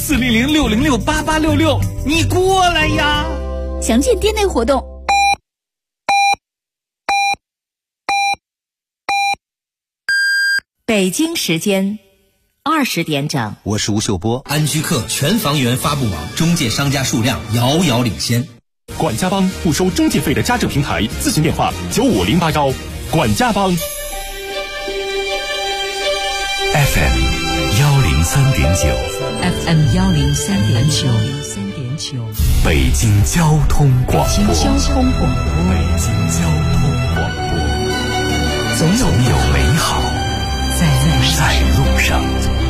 400-606-8866，你过来呀！ 详见店内活动。 北京时间20点整， 我是吴秀波。 安居客全房源发布网中介商家数量遥遥领先。 管家帮不收中介费的家政平台，咨询电话95081。管家帮。 FM 103.9，FM 103.9， 北京交通广播， 北京交通广播， 总有美好在路上。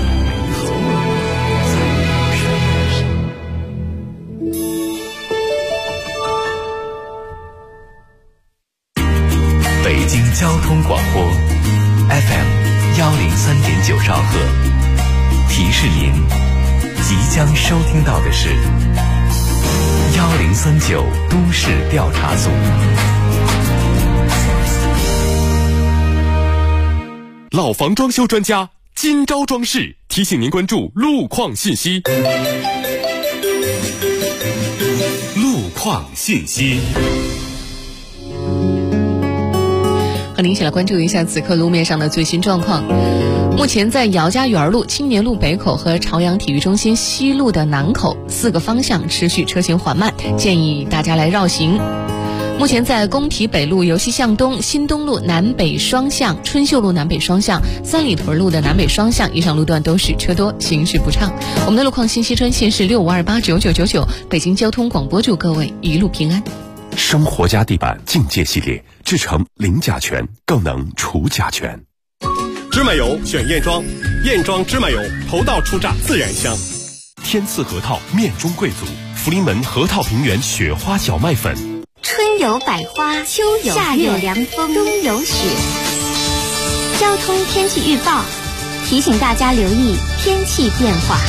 北京交通广播 FM 103.9兆赫，提示您即将收听到的是1039都市调查组。 老房装修专家今朝装饰提醒您关注路况信息。路况信息。 和您一起来关注一下此刻路面上的最新状况。目前在姚家园路、青年路北口和朝阳体育中心西路的南口4个方向持续车行缓慢，建议大家来绕行。目前在工体北路由西向东、新东路南北双向、春秀路南北双向、三里屯路的南北双向以上路段都是车多，行驶不畅。我们的路况信息专线是65289999，北京交通广播，祝各位一路平安。 生活家地板境界系列，制成零甲醛，更能除甲醛。 芝麻油选燕庄，燕庄芝麻油头道出榨自然香。 天赐核桃面中贵族，福临门核桃平原雪花小麦粉。 春有百花，秋有夏有凉风，冬有雪。交通天气预报提醒大家留意天气变化。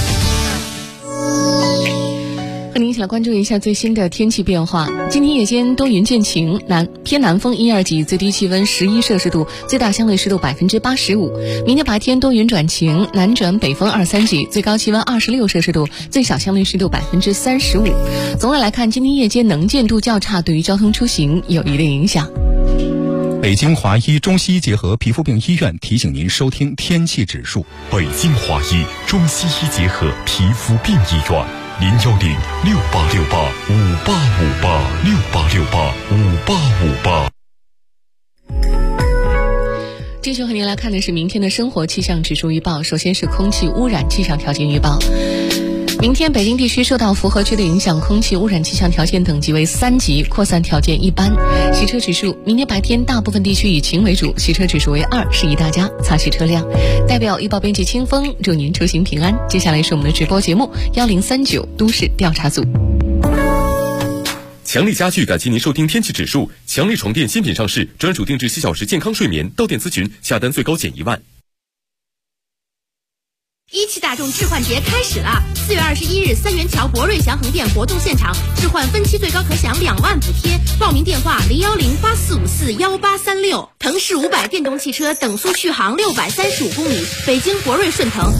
和您一起来关注一下最新的天气变化。今天夜间多云见晴，偏南风1、2级，最低气温11摄氏度，最大相对湿度85%。明天白天多云转晴，南转北风2、3级，最高气温26摄氏度，最小相对湿度35%。总的来看，今天夜间能见度较差，对于交通出行有一定影响。 北京华医中西医结合皮肤病医院提醒您收听天气指数。 北京华医中西医结合皮肤病医院，010-6868-5858，6868-5858。 继续和您来看的是明天的生活气象指数预报。首先是空气污染气象条件预报。明天北京地区受到符合区的影响，空气污染气象条件等级为3级，扩散条件一般。洗车指数，明天白天大部分地区以晴为主，洗车指数为2，示意大家擦洗车辆。代表预报编辑清风，祝您出行平安。接下来是我们的直播节目1039都市调查组。 强力家具感谢您收听天气指数。强力床垫新品上市，专属定制7小时健康睡眠，到店咨询，下单最高减1万。 一汽大众置换节开始了！4月21日，三元桥博瑞祥恒店活动现场，置换分期最高可享2万补贴。报名电话010-8454-1836。腾势500电动汽车等速续航635公里，北京博瑞顺腾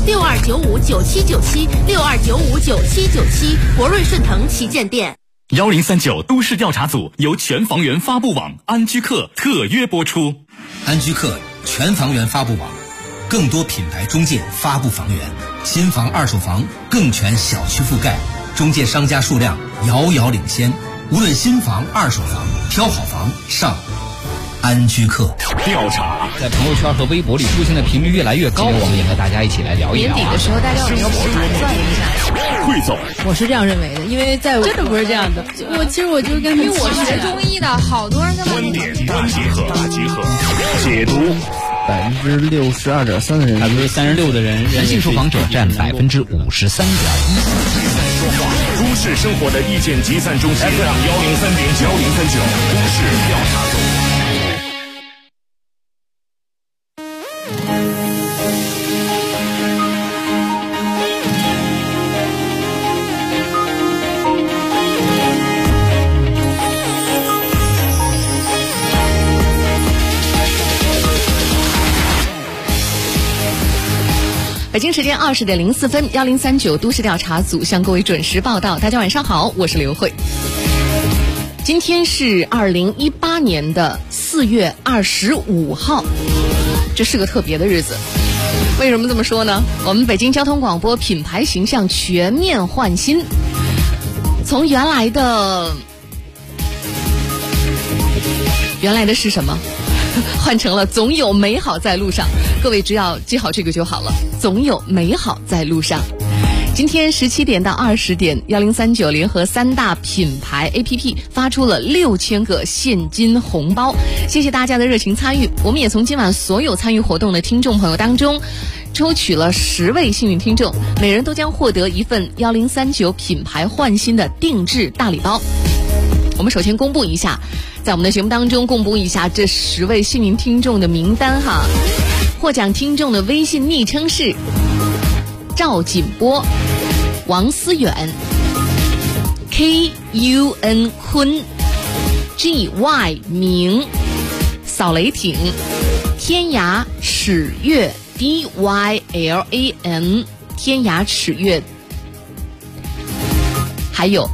62959797，62959797，博瑞顺腾旗舰店。 1039都市调查组由全房源发布网安居客特约播出。 安居客全房源发布网，更多品牌中介发布房源，新房二手房更全小区覆盖，中介商家数量遥遥领先。无论新房二手房，挑好房上安居客。 调查在朋友圈和微博里出现的频率越来越高，我们也和大家一起来聊一聊。 年底的时候，大家要盘算一下。 汇总， 我是这样认为的，因为在真的不是这样的。其实我就跟因为我是学中医的，好多人在观点大集合，解读。 62.3%的人 ，36%的人，男性受访者占53.1%。 都市生活的意见集散中心，103.9，103.9都市调查组。 北京时间20点04分，1039都市调查组向各位准时报道。大家晚上好，我是刘慧。今天是2018年的4月25号，这是个特别的日子。为什么这么说呢？我们北京交通广播品牌形象全面换新，从原来的是什么？换成了总有美好在路上。各位只要记好这个就好了，总有美好在路上。今天17点到20点，1039联合3大品牌 APP 发出了6000个现金红包，谢谢大家的热情参与。我们也从今晚所有参与活动的听众朋友当中抽取了10位幸运听众，每人都将获得一份1039品牌换新的定制大礼包。我们首先公布一下，在我们的节目当中公布一下这10位幸运听众的名单哈。获奖听众的微信昵称是赵锦波、王思远、KUN 坤、GY 明、扫雷霆、天涯尺月 DYLAN、天涯尺月，还有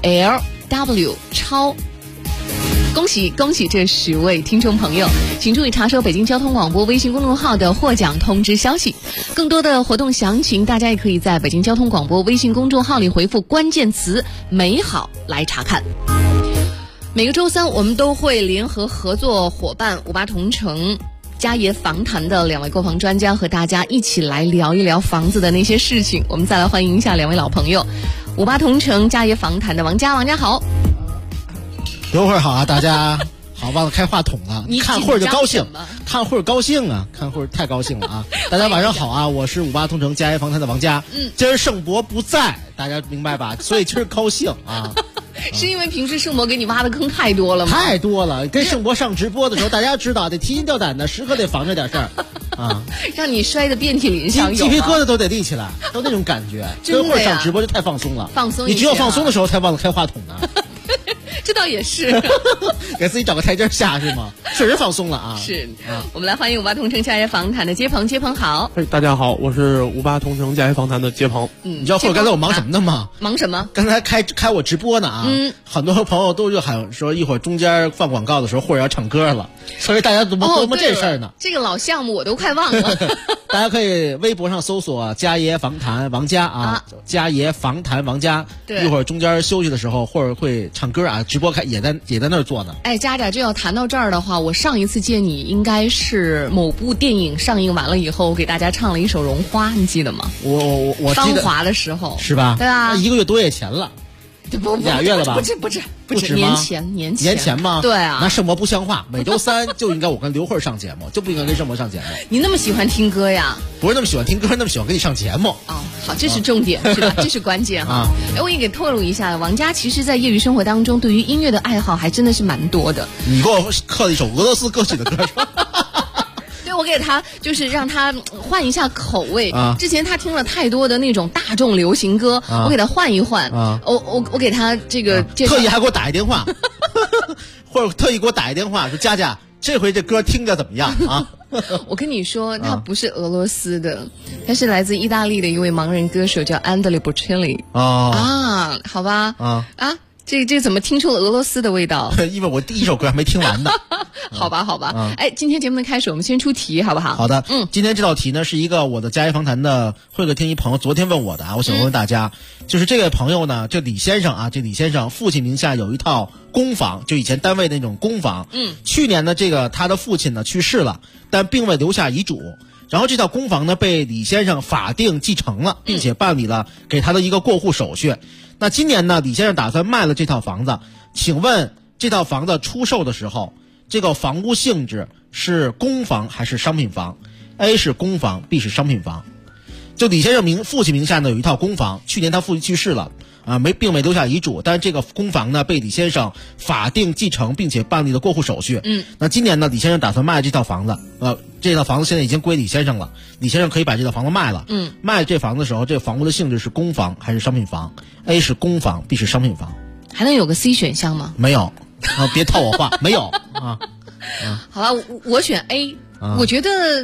LW 超。恭喜这10位听众朋友，请注意查收北京交通广播微信公众号的获奖通知消息。更多的活动详情，大家也可以在北京交通广播微信公众号里回复关键词美好来查看。每个周三我们都会联合合作伙伴58同城嘉爷房谈的2位购房专家和大家一起来聊一聊房子的那些事情。我们再来欢迎一下2位老朋友，58同城嘉爷房谈的王家好。 刘慧好啊，大家好，忘了开话筒了。看会儿就高兴，看会儿高兴啊，看会儿太高兴了啊！大家晚上好啊，我是58同城嘉业房谈的王家。今儿盛博不在，大家明白吧？所以今儿高兴啊。 是因为平时盛博给你挖的坑太多了吗？ 太多了，跟盛博上直播的时候，大家知道得提心吊胆的，时刻得防着点事儿啊， 让你摔得遍体鳞伤， 鸡皮疙瘩都得立起来，都那种感觉。 真的呀， 上直播就太放松了， 放松。 你只有放松的时候才忘了开话筒呢。 这倒也是给自己找个台阶下是吗？确实放松了啊。 是我们来欢迎58同城嘉业房谈的接鹏好。 大家好，我是58同城嘉业房谈的接鹏。 你知道刚才我忙什么呢吗？ 忙什么？ 刚才开我直播呢啊。很多朋友都就喊说一会儿中间放广告的时候或者要唱歌了，所以大家琢磨这事儿呢。 这个老项目我都快忘了。 大家可以微博上搜索嘉业房谈王家啊，嘉业房谈王家。一会儿中间休息的时候或者会唱歌啊，直播也在那儿做呢。 哎，佳佳，这要谈到这儿的话，我上一次见你应该是某部电影上映完了以后，我给大家唱了一首《荣花》，你记得吗？ 我记得芳华的时候是吧？ 对啊 ，1个月多月前了。2月了吧？ 不止年前吗？ 对啊， 那盛博不像话，每周3就应该我跟刘慧上节目，就不应该跟盛博上节目。 你那么喜欢听歌呀？ 不是那么喜欢听歌，那么喜欢跟你上节目。 哦，好，这是重点，是吧？这是关键哈。我也给透露一下，王家其实在业余生活当中，对于音乐的爱好还真的是蛮多的。 你给我刻了一首俄罗斯歌曲的歌是吧？ 我给他就是让他换一下口味之前他听了太多的那种大众流行歌我给他换一换我给他这个特意还给我打一电话或者特意给我打一电话说佳佳这回这歌听着怎么样啊？ 我跟你说他不是俄罗斯的他是来自意大利的一位盲人歌手叫 Andrea Bocelli 好吧这怎么听出了俄罗斯的味道？ 因为我第一首歌还没听完呢。 好吧。今天节目的开始，我们先出题，好不好？ 好的。今天这道题呢是一个我的嘉业房谈的会客厅一朋友昨天问我的我想问问大家，就是这位朋友呢，这李先生父亲名下有一套公房，就以前单位那种公房。去年呢，他的父亲呢去世了，但并未留下遗嘱。然后这套公房呢被李先生法定继承了，并且办理了给他的一个过户手续。那今年呢，李先生打算卖了这套房子，请问这套房子出售的时候，这个房屋性质是公房还是商品房 ？A 是公房 ，B 是商品房。就李先生父亲名下呢有一套公房，去年他父亲去世了并没留下遗嘱，但是这个公房呢被李先生法定继承，并且办理了过户手续。那今年呢，李先生打算卖这套房子，这套房子现在已经归李先生了，李先生可以把这套房子卖了。卖这房子的时候，这个房屋的性质是公房还是商品房 ？A 是公房 ，B 是商品房。 还能有个 C 选项吗？ 没有别套我话，没有啊。 好了，我选 A，我觉得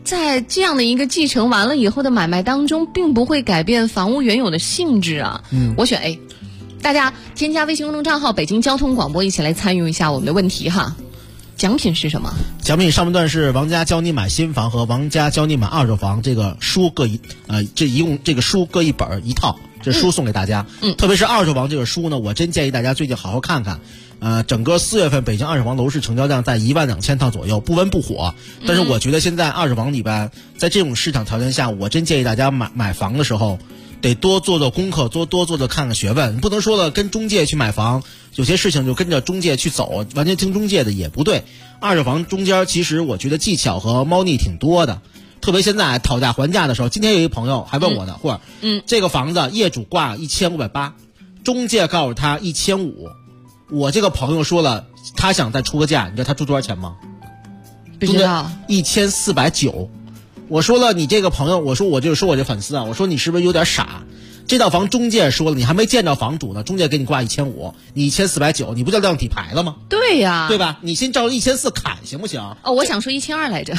在这样的一个继承完了以后的买卖当中，并不会改变房屋原有的性质啊。我选 A。大家添加微信公众账号北京交通广播，一起来参与一下我们的问题哈。奖品是什么？ 奖品上半段是王家教你买新房和王家教你买二手房这个书各这一共这个书各一本一套，这书送给大家。特别是二手房这个书呢，我真建议大家最近好好看看。整个4月份北京二手房楼市成交量在12000套左右，不温不火。但是我觉得现在二手房里边，在这种市场条件下，我真建议大家买房的时候，得多做做功课，多做做看看学问。你不能说了跟中介去买房，有些事情就跟着中介去走，完全听中介的也不对。二手房中间其实我觉得技巧和猫腻挺多的，特别现在讨价还价的时候。今天有一朋友还问我呢，或者这个房子业主挂1580，中介告诉他1500，我这个朋友说了他想再出个价，你知道他出多少钱吗？ 不知道 ，1490。我说了，你这个朋友，我说我这粉丝啊，我说你是不是有点傻？这套房中介说了，你还没见着房主呢，中介给你挂1500，你1490，你不叫量体牌了吗？ 对呀， 对吧？你先照1400砍行不行？ 我想说1200来着。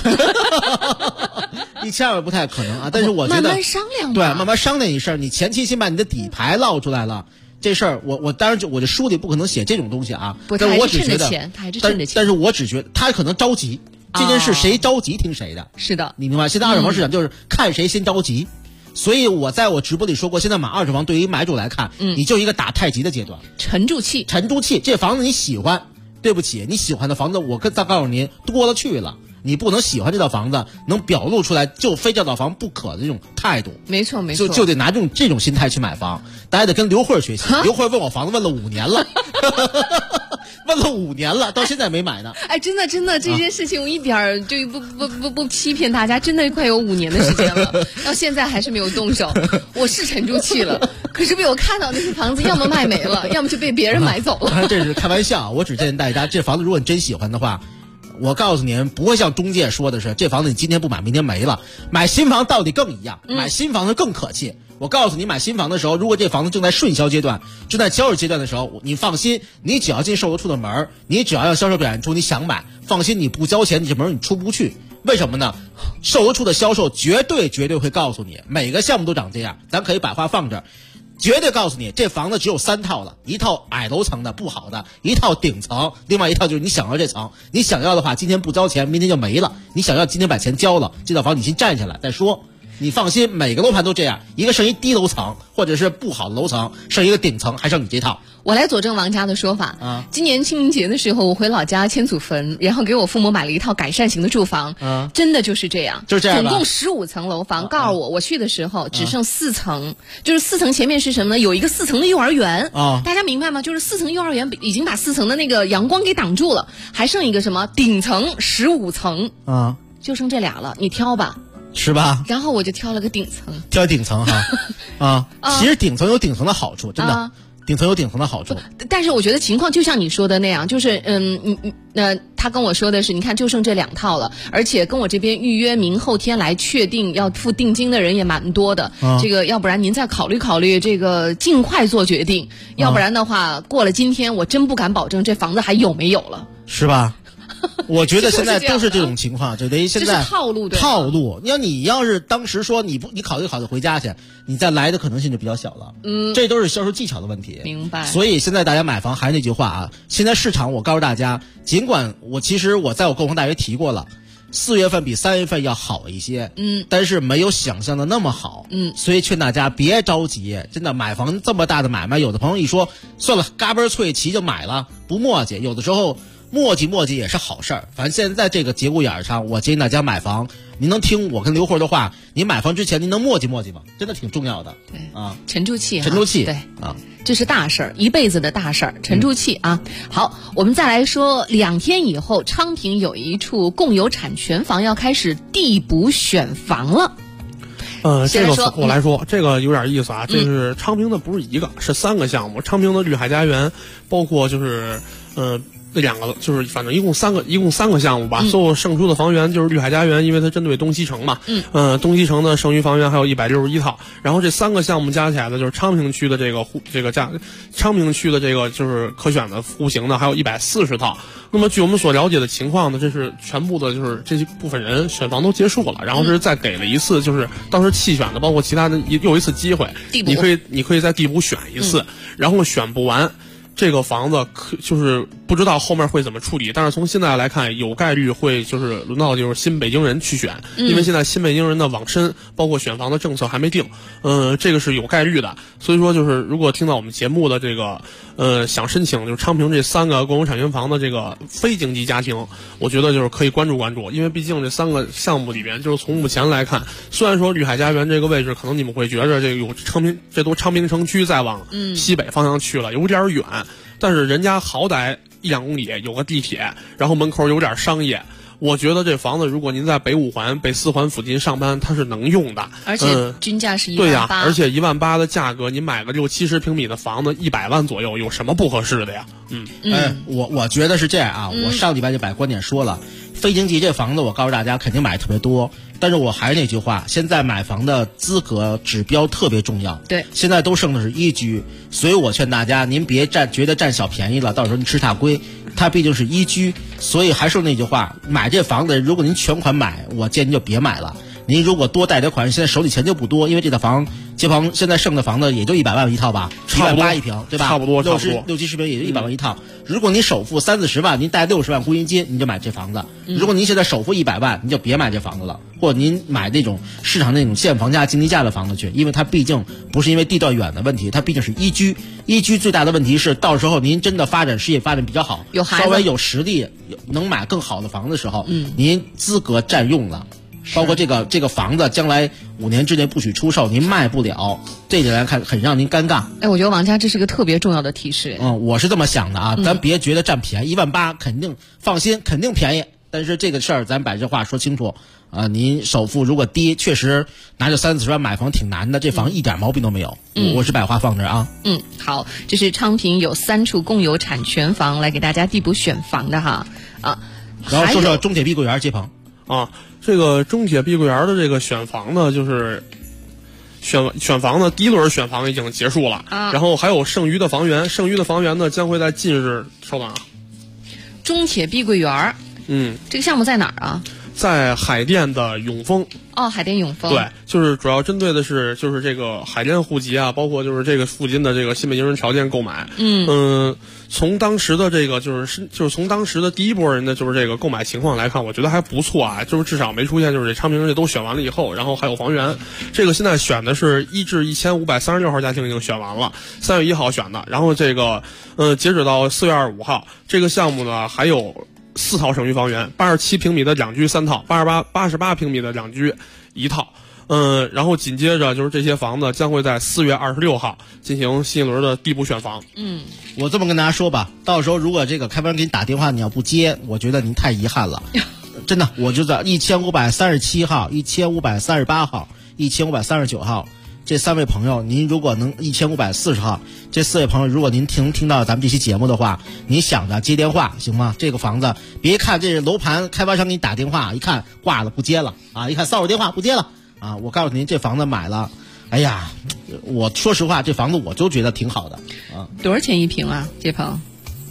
1200不太可能啊，但是我觉得慢慢商量吧。 对，慢慢商量一事儿，你前期先把你的底牌捞出来了。这事儿我当然我这书里不可能写这种东西啊，但我只觉得，但是我只觉得他可能着急。这件事谁着急听谁的， 是的， 你明白？现在二手房市场就是看谁先着急，所以我在我直播里说过，现在买二手房对于买主来看，你就一个打太极的阶段， 沉住气， 这房子你喜欢，对不起，你喜欢的房子我再告诉您多了去了，你不能喜欢这套房子能表露出来就非这套房不可的这种态度， 没错， 就得拿这种心态去买房。大家得跟刘慧学习，刘慧问我房子问了5年了。问了5年了，到现在没买呢。 哎，真的，这件事情我一点就不欺骗大家，真的快有5年的时间了，到现在还是没有动手。我是沉住气了，可是被我看到那些房子，要么卖没了，要么就被别人买走了。 这是开玩笑，我只建议大家，这房子如果你真喜欢的话，我告诉您，不会像中介说的是，这房子你今天不买，明天没了。买新房道理更一样，买新房子更可气。我告诉你，买新房的时候，如果这房子正在顺销阶段，正在销售阶段的时候，你放心，你只要进售楼处的门，你只要让销售表现出你想买，放心，你不交钱，你这门你出不去。为什么呢？售楼处的销售绝对会告诉你，每个项目都长这样，咱可以把话放这儿。绝对告诉你，这房子只有3套了，一套矮楼层的不好的，一套顶层，另外一套就是你想要这层。你想要的话，今天不交钱，明天就没了。你想要今天把钱交了，这套房你先站下来再说。你放心，每个楼盘都这样，一个剩一低楼层或者是不好的楼层，剩一个顶层，还剩你这套。 我来佐证王家的说法啊。今年清明节的时候，我回老家迁祖坟，然后给我父母买了一套改善型的住房，真的就是这样， 就是这样， 总共15层楼房。告诉我去的时候只剩4层，就是4层前面是什么呢？有一个4层的幼儿园啊，大家明白吗？就是4层幼儿园已经把4层的那个阳光给挡住了，还剩一个什么顶层15层啊，就剩这俩了，你挑吧。 是吧？ 然后我就挑了个顶层， 挑顶层哈，其实顶层有顶层的好处，真的，顶层有顶层的好处。 但是我觉得情况就像你说的那样，就是他跟我说的是，你看就剩这2套了，而且跟我这边预约明后天来确定要付定金的人也蛮多的。这个要不然您再考虑考虑，这个尽快做决定，要不然的话过了今天我真不敢保证这房子还有没有了， 是吧？我觉得现在都是这种情况，就得现在套路。 你要是当时说你考虑回家去，你再来的可能性就比较小了。这都是销售技巧的问题。 明白。 所以现在大家买房还是那句话啊，现在市场我告诉大家，尽管我在我购房大学提过了，4月份比3月份要好一些，但是没有想象的那么好，所以劝大家别着急，真的买房这么大的买卖，有的朋友一说算了，嘎嘣脆齐就买了，不磨叽，有的时候。磨叽也是好事儿，反正现在这个节骨眼上，我建议大家买房，您能听我跟刘慧的话，您买房之前您能磨叽吗？真的挺重要的。 对啊，沉住气， 对啊，这是大事儿，一辈子的大事儿，沉住气啊。好，我们再来说，2天以后，昌平有一处共有产权房要开始递补选房了。 这个我来说，这个有点意思啊。这是昌平的不是一个，是3个项目。昌平的绿海家园，包括就是两个，就是反正一共三个项目吧。所有胜出的房源就是绿海家园，因为它针对东西城嘛。东西城的剩余房源还有161套。然后这3个项目加起来的就是昌平区的昌平区的这个就是可选的户型的还有140套。那么据我们所了解的情况呢，这是全部的就是这些部分人选房都结束了，然后这是再给了一次就是当时弃选的包括其他的又一次机会，你可以在地补选一次，然后选不完。这个房子就是不知道后面会怎么处理，但是从现在来看，有概率会就是轮到就是新北京人去选，因为现在新北京人的网申包括选房的政策还没定，这个是有概率的。所以说就是如果听到我们节目的这个想申请就是昌平这3个共有产权房的这个非经济家庭，我觉得就是可以关注关注，因为毕竟这3个项目里边，就是从目前来看，虽然说绿海家园这个位置可能你们会觉着这个有这都昌平城区再往西北方向去了，有点远。但是人家好歹1-2公里有个地铁，然后门口有点商业，我觉得这房子如果您在北5环、北4环附近上班，它是能用的。 而且均价是18000。 对呀，而且18000的价格，你买个60-70平米的房子100万左右，有什么不合适的呀？ 我觉得是这样啊。我上礼拜就把观点说了，非经济这房子我告诉大家肯定买特别多，但是我还是那句话，现在买房的资格指标特别重要。 对， 现在都剩的是1居，所以我劝大家，您别觉得占小便宜了，到时候您吃大亏。它毕竟是1居，所以还是那句话，买这房子，如果您全款买，我建议您就别买了。您如果多贷点款，现在手里钱就不多，因为这套房街坊现在剩的房子也就100万一套吧，18000一平，对吧？ 差不多 ，60-70平也就100万一套。如果你首付30-40万，您贷60万公积金，您就买这房子。如果您现在首付100万，您就别买这房子了，或者您买那种市场那种现房价、经济价的房子去，因为它毕竟不是因为地段远的问题，它毕竟是1居。1居最大的问题是，到时候您真的事业发展比较好，稍微有实力，能买更好的房子的时候，您资格占用了。包括这个房子将来5年之内不许出售，您卖不了，这点来看很让您尴尬。 我觉得王家这是个特别重要的提示。 我是这么想的啊，咱别觉得占便宜，18000肯定放心，肯定便宜。但是这个事儿咱把这话说清楚啊，您首付如果低，确实拿着30-40万买房挺难的，这房一点毛病都没有。我是把话放这儿啊。 好，这是昌平有3处共有产权房来给大家递补选房的哈啊。 然后说说中铁碧桂园接棚啊。这个中铁碧桂园的这个选房呢，就是选房呢，第一轮选房已经结束了，然后还有剩余的房源呢将会在近日稍等啊。 中铁碧桂园，这个项目在哪儿啊？ 在海淀的永丰。 海淀永丰。 对，就是主要针对的是就是这个海淀户籍啊，包括就是这个附近的这个新北京人条件购买。从当时的这个就是从当时的第一波人的就是这个购买情况来看，我觉得还不错啊，就是至少没出现就是这昌平这都选完了以后，然后还有房源。这个现在选的是1至1536号家庭已经选完了，3月1号选的，然后这个截止到4月25号，这个项目呢还有4套剩余房源，87平米的2居3套，88平米的2居1套。然后紧接着就是这些房子将会在4月26号进行新一轮的递补选房。 我这么跟大家说吧，到时候如果这个开发商给你打电话，你要不接，我觉得您太遗憾了。真的，我就在1537号、1538号、1539号这3位朋友，您如果能1540号，这4位朋友，如果您听到咱们这期节目的话，您想着接电话行吗？这个房子别看这楼盘开发商给你打电话，一看挂了不接了啊，一看骚扰电话不接了啊，我告诉您，这房子买了，哎呀，我说实话，这房子我就觉得挺好的啊。 多少钱一平啊，接棚？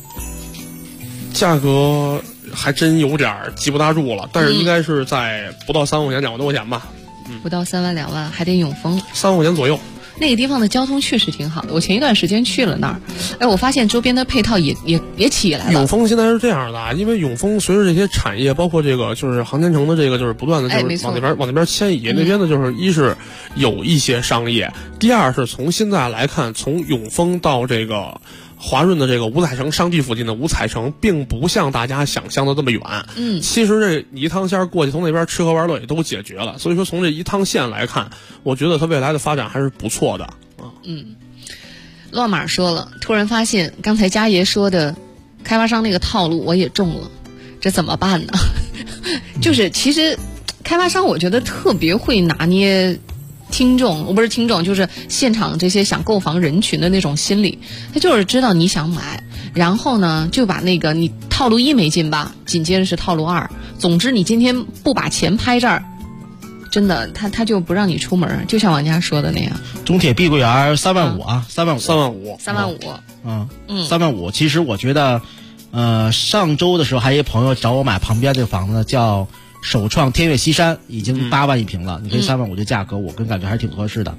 价格还真有点记不大住了，但是应该是在不到3万块钱、2万多块钱吧。 不到3万2万，海淀永丰 3万块钱左右。 那个地方的交通确实挺好的，我前一段时间去了那儿，我发现周边的配套也起来了。 永丰现在是这样的，因为永丰随着这些产业，包括这个就是航天城的这个就是不断的就是往那边迁移，那边的就是一是有一些商业，第二是从现在来看，从永丰到这个华润的这个五彩城商地附近的五彩城，并不像大家想象的这么远。其实这一趟线过去，从那边吃喝玩乐也都解决了。所以说，从这一趟线来看，我觉得它未来的发展还是不错的啊。 乱码说了，突然发现刚才家爷说的开发商那个套路我也中了，这怎么办呢？就是其实开发商我觉得特别会拿捏听众，就是现场这些想购房人群的那种心理，他就是知道你想买， 然后呢就把那个你套路1没进吧，紧接着是套路2，总之你今天不把钱拍这儿，真的他就不让你出门，就像王家说的那样。 中铁碧桂园3万5啊，3万5， 3万5， 嗯，3万5。其实我觉得，上周的时候还有一朋友找我买旁边这个房子，叫首创天悦西山，已经8万一平了。你可以3万5这价格，我个人感觉还是挺合适的。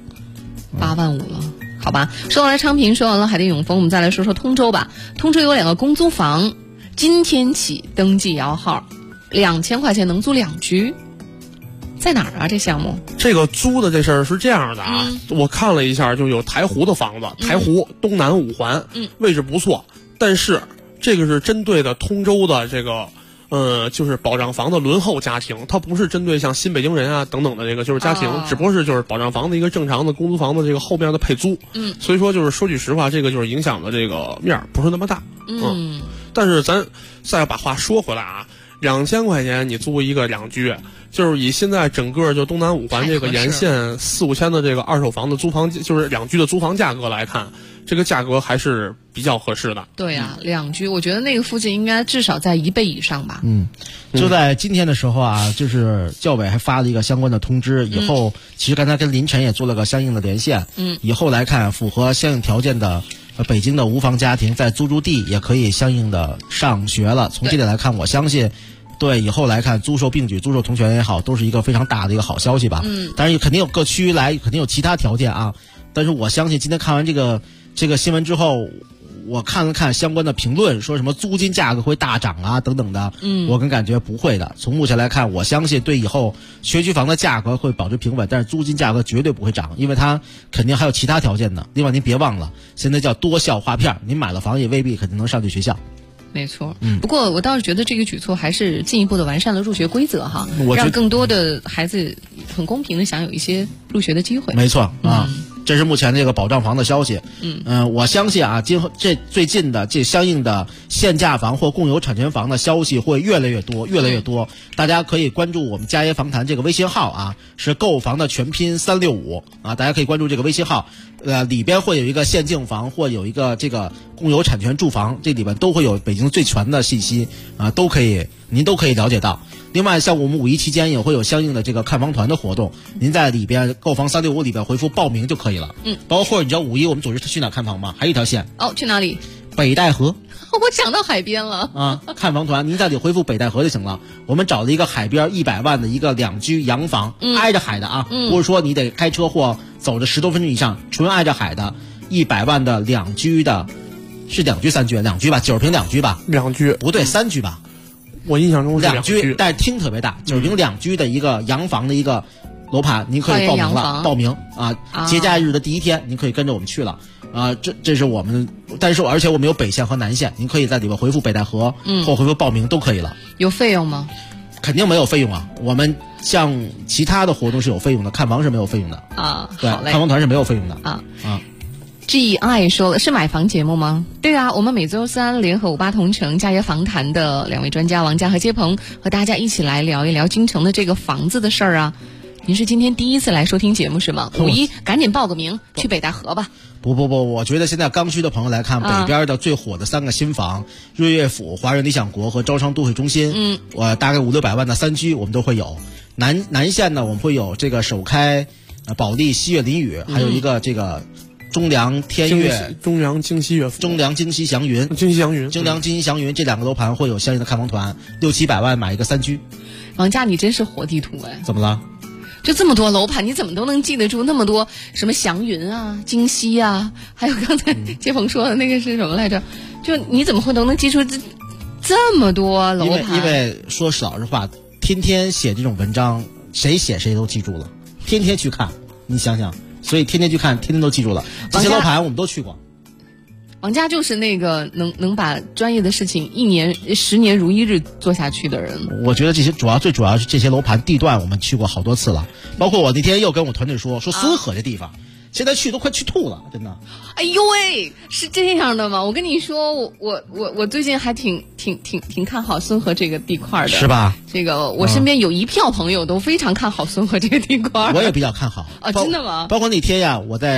8万5了，好吧。说完了昌平，说完了海淀永丰，我们再来说说通州吧。通州有2个公租房，今天起登记摇号，2000块钱能租2居。在哪儿啊？这项目？ 这个租的这事儿是这样的啊，我看了一下，就有台湖的房子，台湖东南5环，位置不错，但是这个是针对的通州的这个就是保障房的轮候家庭，它不是针对像新北京人啊等等的这个就是家庭，只不过是就是保障房的一个正常的公租房的这个后面的配租，所以说就是说句实话，这个就是影响的这个面不是那么大，但是咱再把话说回来啊，2000块钱你租一个2居，就是以现在整个就东南5环这个沿线4、5千的这个二手房的租房，就是2居的租房价格来看，这个价格还是比较合适的。 对啊，2居，我觉得那个附近应该至少在1倍以上吧。 就在今天的时候啊，就是教委还发了一个相关的通知，以后其实刚才跟凌晨也做了个相应的连线，以后来看符合相应条件的北京的无房家庭在租住地也可以相应的上学了。从这点来看，我相信对以后来看租售并举、租售同权也好，都是一个非常大的一个好消息吧。当然肯定有各区来，肯定有其他条件啊。但是我相信今天看完这个新闻之后，我看了看相关的评论，说什么租金价格会大涨啊等等的，我跟感觉不会的。从目前来看，我相信对以后学区房的价格会保持平稳，但是租金价格绝对不会涨，因为它肯定还有其他条件的。另外您别忘了，现在叫多校划片，您买了房也未必肯定能上去学校。 没错，不过我倒是觉得这个举措还是进一步的完善了入学规则哈，让更多的孩子很公平的享有一些入学的机会。 没错啊。这是目前这个保障房的消息。我相信啊，今后最近的这相应的限价房或共有产权房的消息会越来越多。大家可以关注我们家业房谈这个微信号啊，是购房的全拼365啊，大家可以关注这个微信号。里边会有一个限竞房或有一个这个共有产权住房，这里边都会有北京最全的信息啊，您都可以了解到。另外，像我们5·1期间也会有相应的这个看房团的活动，您在里边购房365里边回复报名就可以了。包括你知道5·1我们组织去哪看房吗？还有一条线去哪里？ 北戴河。 我想到海边了啊！看房团，您在里回复北戴河就行了。我们找了一个海边100万的一个2居洋房，挨着海的啊，不是说你得开车或走着10多分钟以上，纯挨着海的100万的2居的，是2居3居？2居吧，90平2居吧 ？2居不对，3居吧？ 我印象中是 2居，但是厅特别大，90平2居的一个洋房的一个楼盘，您可以报名了，报名啊！节假日的第1天，您可以跟着我们去了。这是我们，但是而且我们有北线和南线，您可以在里边回复北戴河，或回复报名都可以了。 有费用吗？ 肯定没有费用啊！我们像其他的活动是有费用的，看房是没有费用的啊。 对， 看房团是没有费用的啊。GI 说了，是买房节目吗？对啊，我们每周3联合58同城家业房谈的2位专家王佳和接鹏和大家一起来聊一聊京城的这个房子的事儿啊。您是今天第一次来收听节目是吗？5·1赶紧报个名去北戴河吧。 不，我觉得现在刚需的朋友来看，北边的最火的3个新房，瑞悦府、华润理想国和招商都会中心，我大概500-600万的3居我们都会有。南线呢，我们会有这个首开保利西悦林宇，还有一个这个中粮天悦、 中粮京西祥云这2个楼盘会有相应的看房团，600-700万买一个3居。 王佳，你真是活地图哎！ 怎么了？ 就这么多楼盘，你怎么都能记得住那么多？什么祥云啊、京西啊，还有刚才接鹏说的那个是什么来着？就你怎么会都能记出这么多楼盘？ 因为说老实话，天天写这种文章，谁写谁都记住了。天天去看，你想想，所以天天去看，天天都记住了。这些楼盘我们都去过。 王佳就是那个能把专业的事情10年如一日做下去的人。 我觉得最主要是这些楼盘地段我们去过好多次了，包括我那天又跟我团队说孙河这地方，现在去都快去吐了，真的。 哎呦喂，是这样的吗？我跟你说，我最近还挺看好孙河这个地块的， 是吧？ 这个我身边有一票朋友都非常看好孙河这个地块。 我也比较看好真的吗？ 包括那天呀，我在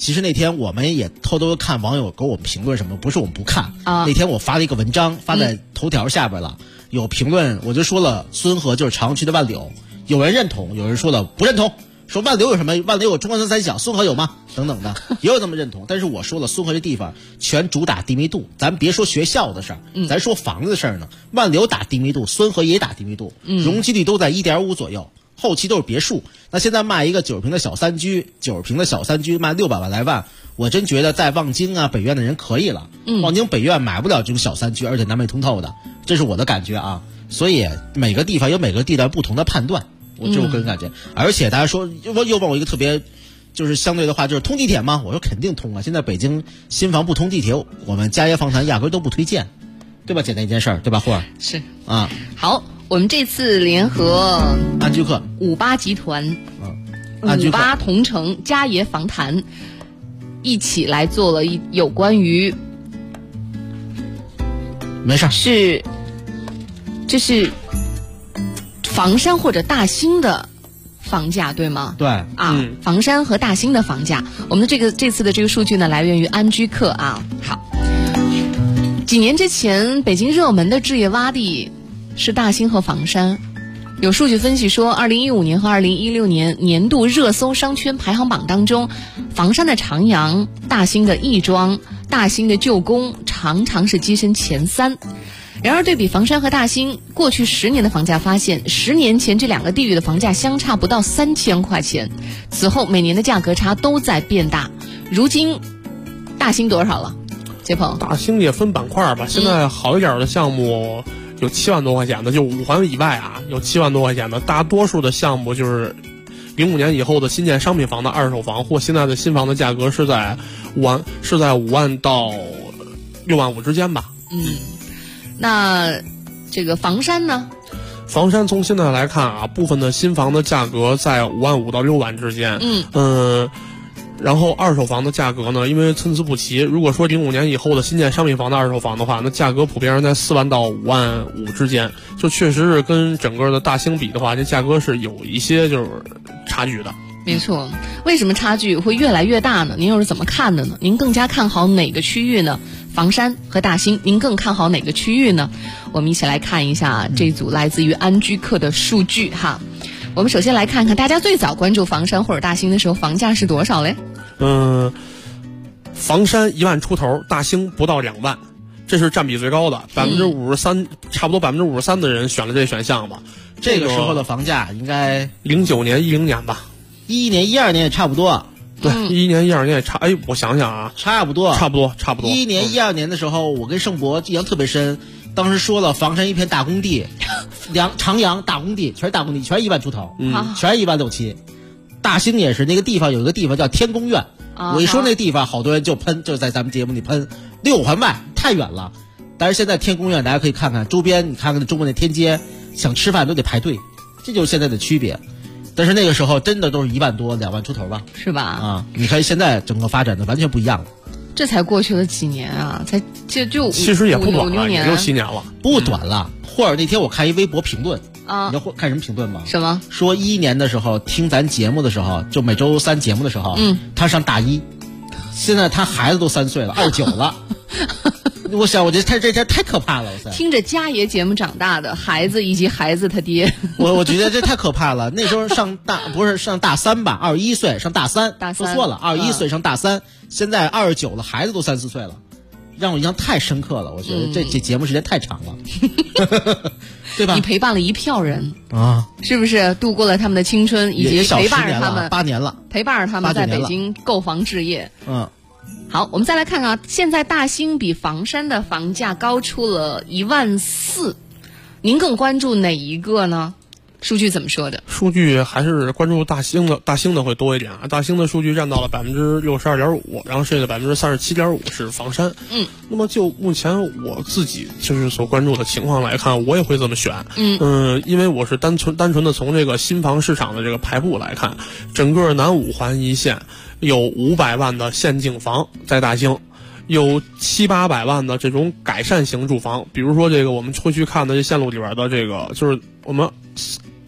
其实那天我们也偷偷看网友给我们评论什么，不是我们不看啊。那天我发了一个文章，发在头条下边了，有评论我就说了，孙河就是朝阳区的万柳，有人认同，有人说了不认同，说万柳有什么？万柳有中关村三小，孙河有吗？等等的，也有那么认同。但是我说了，孙河这地方全主打低密度，咱别说学校的事儿，咱说房子的事儿呢。万柳打低密度，孙河也打低密度，容积率都在 1.5 左右。后期都是别墅，那现在卖一个90平的小三居，90平的小三居卖600万来万，我真觉得在望京啊、北苑的人可以了。望京北苑买不了这种小三居，而且南北通透的，这是我的感觉啊。所以每个地方有每个地段不同的判断，这是我个人感觉。而且大家说又问我一个特别就是相对的话，就是通地铁吗？我说肯定通啊。现在北京新房不通地铁，我们家业房坛压根都不推荐，对吧？简单一件事儿，对吧？霍儿是啊， 好。我们这次联合安居客、 58集团、58同城、嘉业房坛一起来做了有关于， 没事， 这是房山或者大兴的房价对吗？ 对啊，房山和大兴的房价，我们的这次的这个数据呢，来源于安居客啊。好，几年之前北京热门的置业洼地是大兴和房山。有数据分析说，2015年和2016年年度热搜商圈排行榜当中，房山的长阳、大兴的亦庄、大兴的旧宫常常是跻身前3。然而对比房山和大兴过去10年的房价，发现10年前这2个地域的房价相差不到3000块钱，此后每年的价格差都在变大。如今大兴多少了？杰鹏， 大兴也分板块吧，现在好一点的项目有7万多块钱的，就5环以外啊，有7万多块钱的。大多数的项目就是05年以后的新建商品房的二手房，或现在的新房的价格是在5万到6万5之间吧。 那这个房山呢？ 房山从现在来看啊，部分的新房的价格在5万5到6万之间。然后二手房的价格呢，因为参差不齐。如果说05年以后的新建商品房的二手房的话，那价格普遍上在4万到5万5之间，就确实是跟整个的大兴比的话，这价格是有一些就是差距的。 没错，为什么差距会越来越大呢？您又是怎么看的呢？您更加看好哪个区域呢？房山和大兴，您更看好哪个区域呢？我们一起来看一下这组来自于安居客的数据哈。我们首先来看看大家最早关注房山或者大兴的时候，房价是多少嘞？ 房山1万出头，大兴不到2万，这是占比最高的，53%，差不多53%的人选了这选项吧。 这个时候的房价应该 09年、10年吧 ，11年、12年也差不多。 对，11年、12年也差。哎，我想想啊， 差不多。11年、12年的时候，我跟盛博印象特别深。当时说了，房山一片大工地，长阳大工地，全是大工地，全是1万出头，全是1万6、7。大兴也是，那个地方有一个地方叫天宫苑，我一说那地方，好多人就喷，就在咱们节目里喷6环外太远了。但是现在天宫苑大家可以看看周边，你看看中国那天街，想吃饭都得排队，这就是现在的区别。但是那个时候真的都是1万多、2万出头吧， 是吧？ 啊，你看现在整个发展的完全不一样了。 这才过去了几年啊，才就其实也不短了，也就7年了， 不短了。或者那天我看一微博评论啊，你知道看什么评论吗？ 什么？ 说11年的时候听咱节目的时候，就每周3节目的时候，他上大1，现在他孩子都3岁了，29了。我想，我觉得这太可怕了！我听着家爷节目长大的孩子以及孩子他爹， 我觉得这太可怕了。那时候不是上大3吧，21岁上大3，说错了，21岁上大3，现在29了，孩子都3、4岁了，让我印象太深刻了。我觉得这节目时间太长了，对吧？ 你陪伴了一票人啊， 是不是度过了他们的青春，以及陪伴着他们 8年了， 陪伴着他们在北京购房置业。好，我们再来看啊，现在大兴比房山的房价高出了1万4，您更关注哪一个呢？数据怎么说的？ 数据还是关注大兴的会多一点啊。大兴的数据占到了62.5%，然后剩下的37.5%是房山。那么就目前我自己就是所关注的情况来看，我也会这么选。因为我是单纯的从这个新房市场的这个排布来看，整个南5环一线有500万的现净房在大兴，有700-800万的这种改善型住房，比如说这个我们会去看的这线路里边的这个，就是我们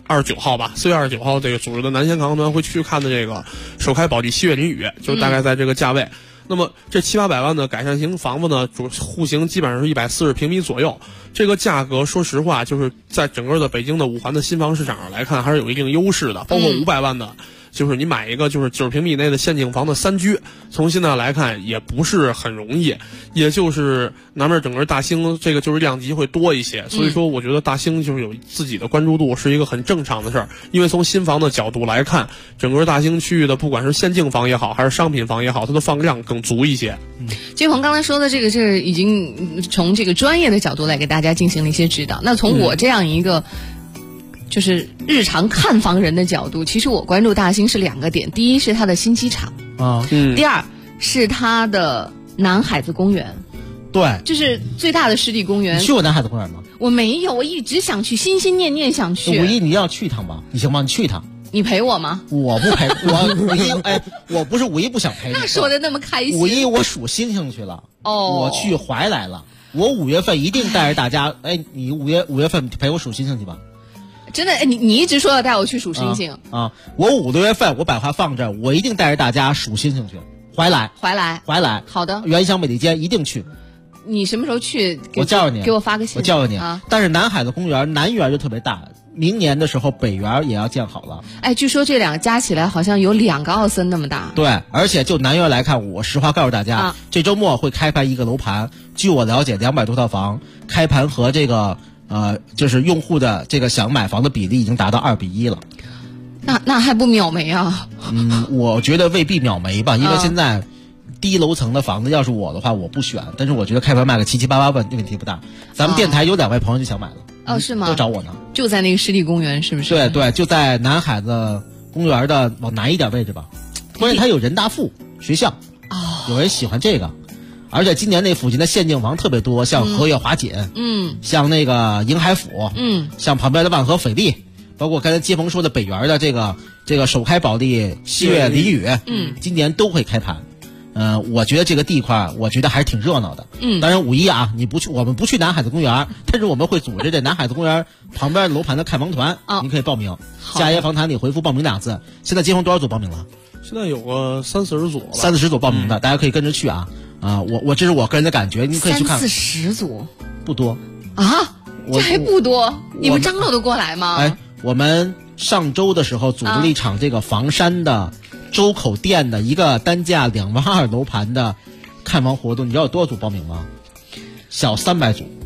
29号吧，4月29号这个组织的南先康团会去看的这个首开保利西岳淋雨，就是大概在这个价位。那么这700-800万的改善型房子呢，户型基本上是140平米左右，这个价格说实话就是在整个的北京的5环的新房市场上来看还是有一定优势的，包括500万的。就是你买一个就是90平米以内的现景房的3居，从现在来看也不是很容易，也就是南面整个大兴这个就是量级会多一些，所以说我觉得大兴就是有自己的关注度是一个很正常的事儿，因为从新房的角度来看，整个大兴区域的不管是现景房也好，还是商品房也好，它的放量更足一些。 金鹏刚才说的这个是已经从这个专业的角度来给大家进行了一些指导，那从我这样一个就是日常看房人的角度，其实我关注大兴是2个点，第一是它的新机场啊， 第二是它的南海子公园。 对， 这是最大的湿地公园。 你去过南海子公园吗？ 我没有，我一直想去，心心念念想去。 五一你要去一趟吧？你行吗？你去一趟。 你陪我吗？ 我不陪，我不是五一不想陪你。 那说的那么开心。 五一我数星星去了，我去怀来了。我5月份一定带着大家，你五月份陪我数星星去吧。 真的，你一直说要带我去数星星啊！我5、6月份我把话放这儿，我一定带着大家数星星去。怀来， 好的。 原乡美利坚一定去。 你什么时候去？ 我叫你， 给我发个信。 我叫你啊！ 但是南海的公园，南园就特别大，明年的时候北园也要建好了。 据说这2个加起来好像有2个奥森那么大。 对，而且就南园来看，我实话告诉大家，这周末会开盘一个楼盘，据我了解200多套房开盘和这个。就是用户的这个想买房的比例已经达到2比1了， 那还不秒没啊？ 我觉得未必秒没吧，因为现在低楼层的房子，要是我的话我不选，但是我觉得开盘卖个7、8、8万问题不大。咱们电台有2位朋友就想买了， 是吗？ 都找我呢， 就在那个湿地公园是不是？ 对，就在南海子公园的往南一点位置吧。关键它有人大附学校，有人喜欢这个。而且今年那附近的县境房特别多，像和悦华锦，像那个迎海府，像旁边的万和斐丽，包括刚才接鹏说的北园的这个首开保利西岳淋雨，今年都会开盘。我觉得这个地块，我觉得还是挺热闹的。当然五一啊，你不去，我们不去南海子公园，但是我们会组织这南海子公园旁边楼盘的看房团，你可以报名。夏夜房谈里回复报名2字。现在接鹏多少组报名了？ 现在有个30-40组 ，30-40组报名的，大家可以跟着去啊。我这是我个人的感觉，你可以去看。 30-40组不多啊，这还不多？你们张罗得过来吗？ 我们上周的时候组织了一场这个房山的周口店的一个单价2万2楼盘的看房活动，你知道有多少组报名吗？小300组，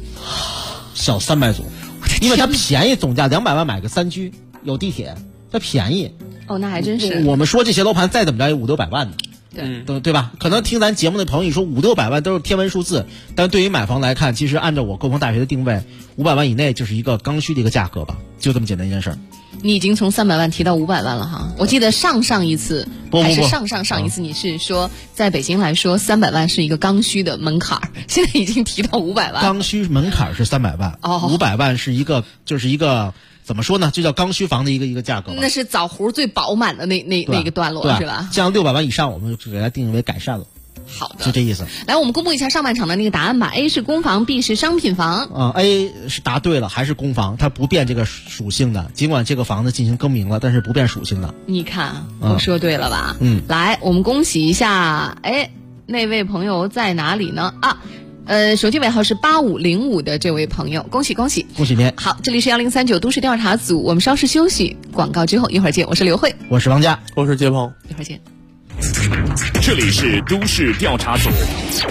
因为它便宜，总价200万买个3居，有地铁，它便宜。 那还真是。 我们说这些楼盘再怎么着也500-600万呢。对吧？可能听咱节目的朋友，你说500-600万都是天文数字，但对于买房来看，其实按照我购房大学的定位，500万以内就是一个刚需的一个价格吧，就这么简单一件事儿。 你已经从300万提到500万了哈，我记得上一次还是上一次，你是说在北京来说300万是一个刚需的门槛，现在已经提到500万。 刚需门槛是300万，500万是一个就是一个。怎么说呢？就叫刚需房的一个价格吧。 那是枣核最饱满的那个段落是吧？ 像600万以上，我们就给它定义为改善了。 好的， 就这意思。 来，我们公布一下上半场的那个答案吧。A 是公房 ，B 是商品房。 A 是答对了，还是公房，它不变这个属性的。尽管这个房子进行更名了，但是不变属性的。 你看，我说对了吧？来，我们恭喜一下，那位朋友在哪里呢？手机尾号是8505的这位朋友，恭喜您！好，这里是1039都市调查组，我们稍事休息，广告之后一会儿见。我是刘慧， 我是王佳， 我是杰鹏， 一会儿见。 这里是都市调查组。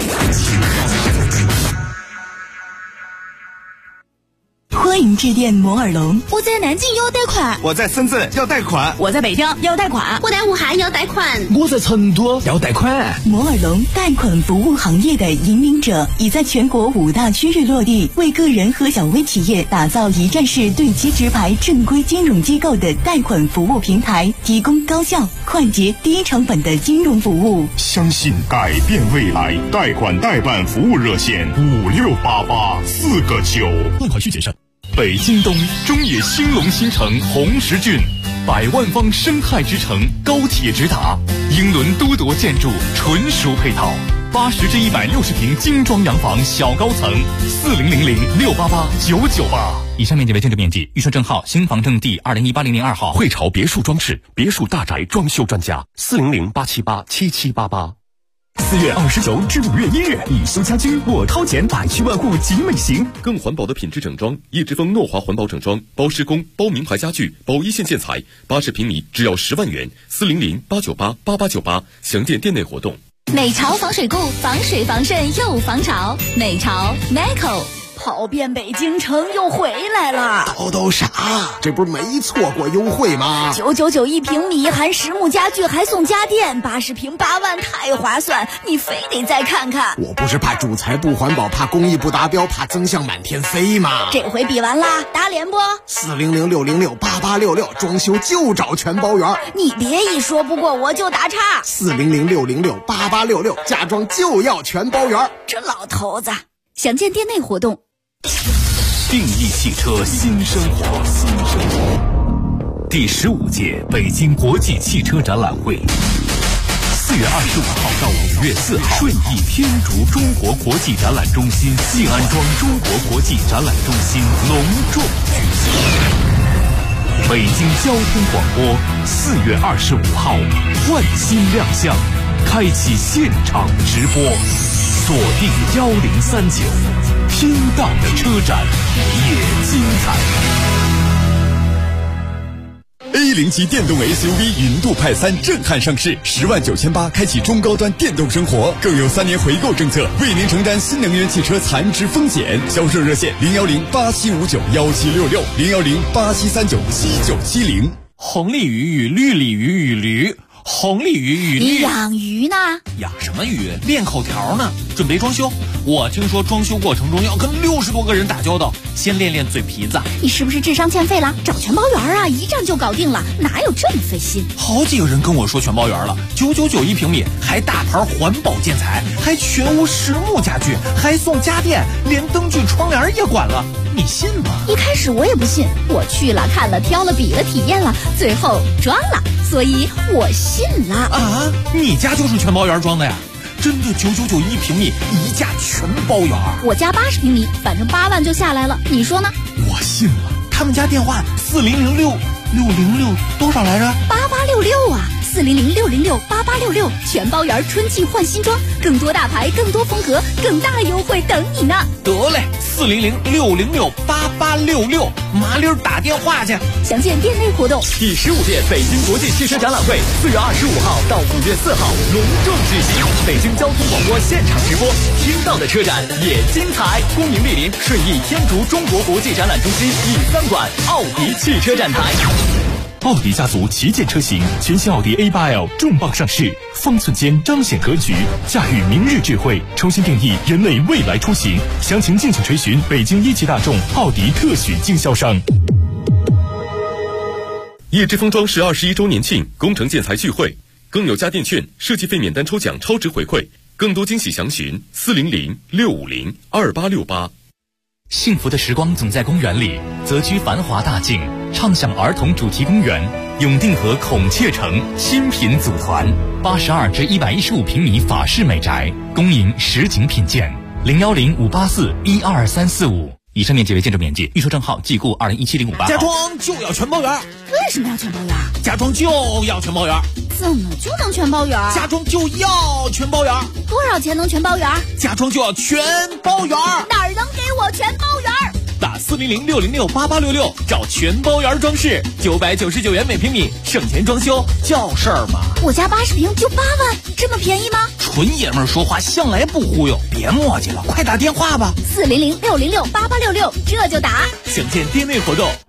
欢迎致电摩尔龙。 我在南京要贷款， 我在深圳要贷款， 我在北京要贷款， 我在武汉要贷款， 我在成都要贷款。 摩尔龙贷款服务行业的引领者，已在全国5大区域落地，为个人和小微企业打造一站式对接直排正规金融机构的贷款服务平台，提供高效、快捷、低成本的金融服务。 相信改变未来，贷款代办服务热线5688-4个9。 贷款需谨慎。北京东中野兴隆新城红石郡，100万方生态之城，高铁直达，英伦都铎建筑纯属配套 80至160平精装洋房小高层，4000-688-998。以上面积为建筑面积，预售证号新房证第20180002号。 汇潮别墅装饰，别墅大宅装修专家，400-878-7788。 4月29至5月1日，你修家居我掏钱，百趣万户集美行。 更环保的品质整装，叶之峰诺华环保整装，包施工，包名牌家具，包一线建材，80平米只要10万元，400-898-8898，详见店内活动。 美潮防水固，防水防渗又防潮。美潮 Meco。 跑遍北京城又回来了， 都啥？这不是没错过优惠吗 ？999一平米，含实木家具还送家电，80平8万，太划算！你非得再看看。 我不是怕主材不环保，怕工艺不达标，怕增项满天飞吗？ 这回比完啦，打脸不 ？400-606-8866，装修就找全包圆。 你别一说不过我就打岔。 400-606-8866，家装就要全包圆。 这老头子，详见店内活动。 定义汽车新生活，第15届北京国际汽车展览会，4月25号到5月4号，顺义天竺中国国际展览中心静安庄中国国际展览中心隆重举行。北京交通广播4月25号换新亮相，开启现场直播，锁定1039，听到的车展也精彩。 A0级电动 SUV 云度派3震撼上市，10.98万开启中高端电动生活，更有3年回购政策，为您承担新能源汽车残值风险。销售热线010-8759-1766，010-8739-7970。 红鲤鱼与绿鲤鱼与驴。红鲤鱼与你养鱼呢？ 养什么鱼？练口条呢，准备装修。我听说装修过程中要跟60多个人打交道，先练练嘴皮子。 你是不是智商欠费了？找全包圆啊，一站就搞定了，哪有这么费心？ 好几个人跟我说全包圆了，999一平米，还大牌环保建材，还全屋实木家具，还送家电，连灯具窗帘也管了，你信吗？ 一开始我也不信，我去了看了挑了比了体验了，最后装了，所以我信了啊！你家就是全包圆装的呀？真的999一平米，一价全包圆。 我家80平米，反正8万就下来了，你说呢？ 我信了。他们家电话4006606多少来着 ？8866啊，400-606-8866，全包圆春季换新装，更多大牌，更多风格，更大优惠等你呢。 得嘞，400-606-8866，麻溜打电话去。 详见店内活动。 第15届北京国际汽车展览会4月25号到5月4号隆重举行，北京交通广播现场直播，听到的车展也精彩。恭迎莅临顺义天竺中国国际展览中心E3馆奥迪汽车展台。奥迪家族旗舰车型，全新奥迪 A8L 重磅上市，方寸间彰显格局，驾驭明日智慧，重新定义人类未来出行。详情敬请垂询北京一汽大众奥迪特许经销商。 叶之峰装饰21周年庆工程建材聚会，更有家电券、设计费免单抽奖超值回馈，更多惊喜详询400-650-2868。 幸福的时光总在公园里，择居繁华大境，畅享儿童主题公园。永定河孔雀城新品组团，82至115平米法式美宅，恭迎实景品鉴。010-584-12345。以上面积为建筑面积，预售证号季固217058。 家装就要全包圆。 为什么要全包圆？ 家装就要全包圆。 怎么就能全包圆？ 家装就要全包圆。 多少钱能全包圆？ 家装就要全包圆。 哪儿能给我全包圆？ 打400-606-8866，找全包圆装饰，999元每平米，省钱装修叫事儿吗？ 我家80平就8万，这么便宜吗？ 纯爷们儿说话向来不忽悠，别磨叽了，快打电话吧。 400-606-8866，这就打。 详见店内活动。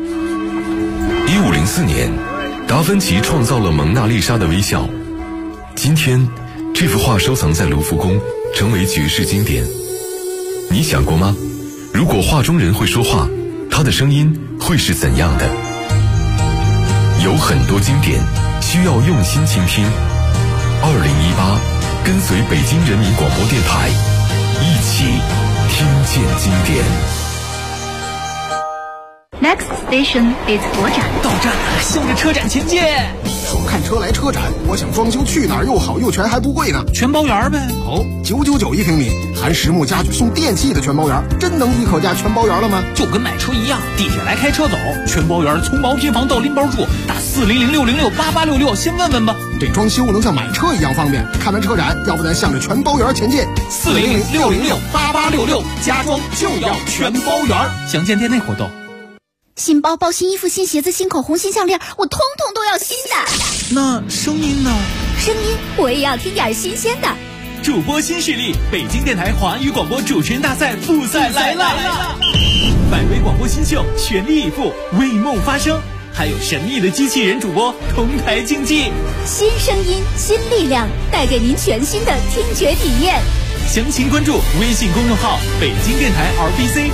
1504年，达芬奇创造了蒙娜丽莎的微笑。今天，这幅画收藏在卢浮宫，成为举世经典。你想过吗？如果画中人会说话，他的声音会是怎样的？有很多经典需要用心倾听。2018，跟随北京人民广播电台，一起听见经典。 Next station is 国展。 到站了，向着车展前进。 说看车来车展，我想装修去哪儿又好又全还不贵呢？ 全包圆呗。 好，999一平米，含实木家具送电器的全包圆，真能一口价全包圆了吗？ 就跟买车一样，地铁来开车走，全包圆，从毛坯房到拎包住，打400-606-8866，先问问吧。 这装修能像买车一样方便。看完车展，要不咱向着全包圆前进。 400-606-8866，家装就要全包圆。详见店内活动。 新包包、新衣服、新鞋子、新口红、新项链，我通通都要新的。 那声音呢？ 声音我也要听点新鲜的。 主播新势力，北京电台华语广播主持人大赛复赛来了！百位广播新秀全力以赴，为梦发声，还有神秘的机器人主播同台竞技。 新声音，新力量，带给您全新的听觉体验。 详情关注微信公众号北京电台 RBC。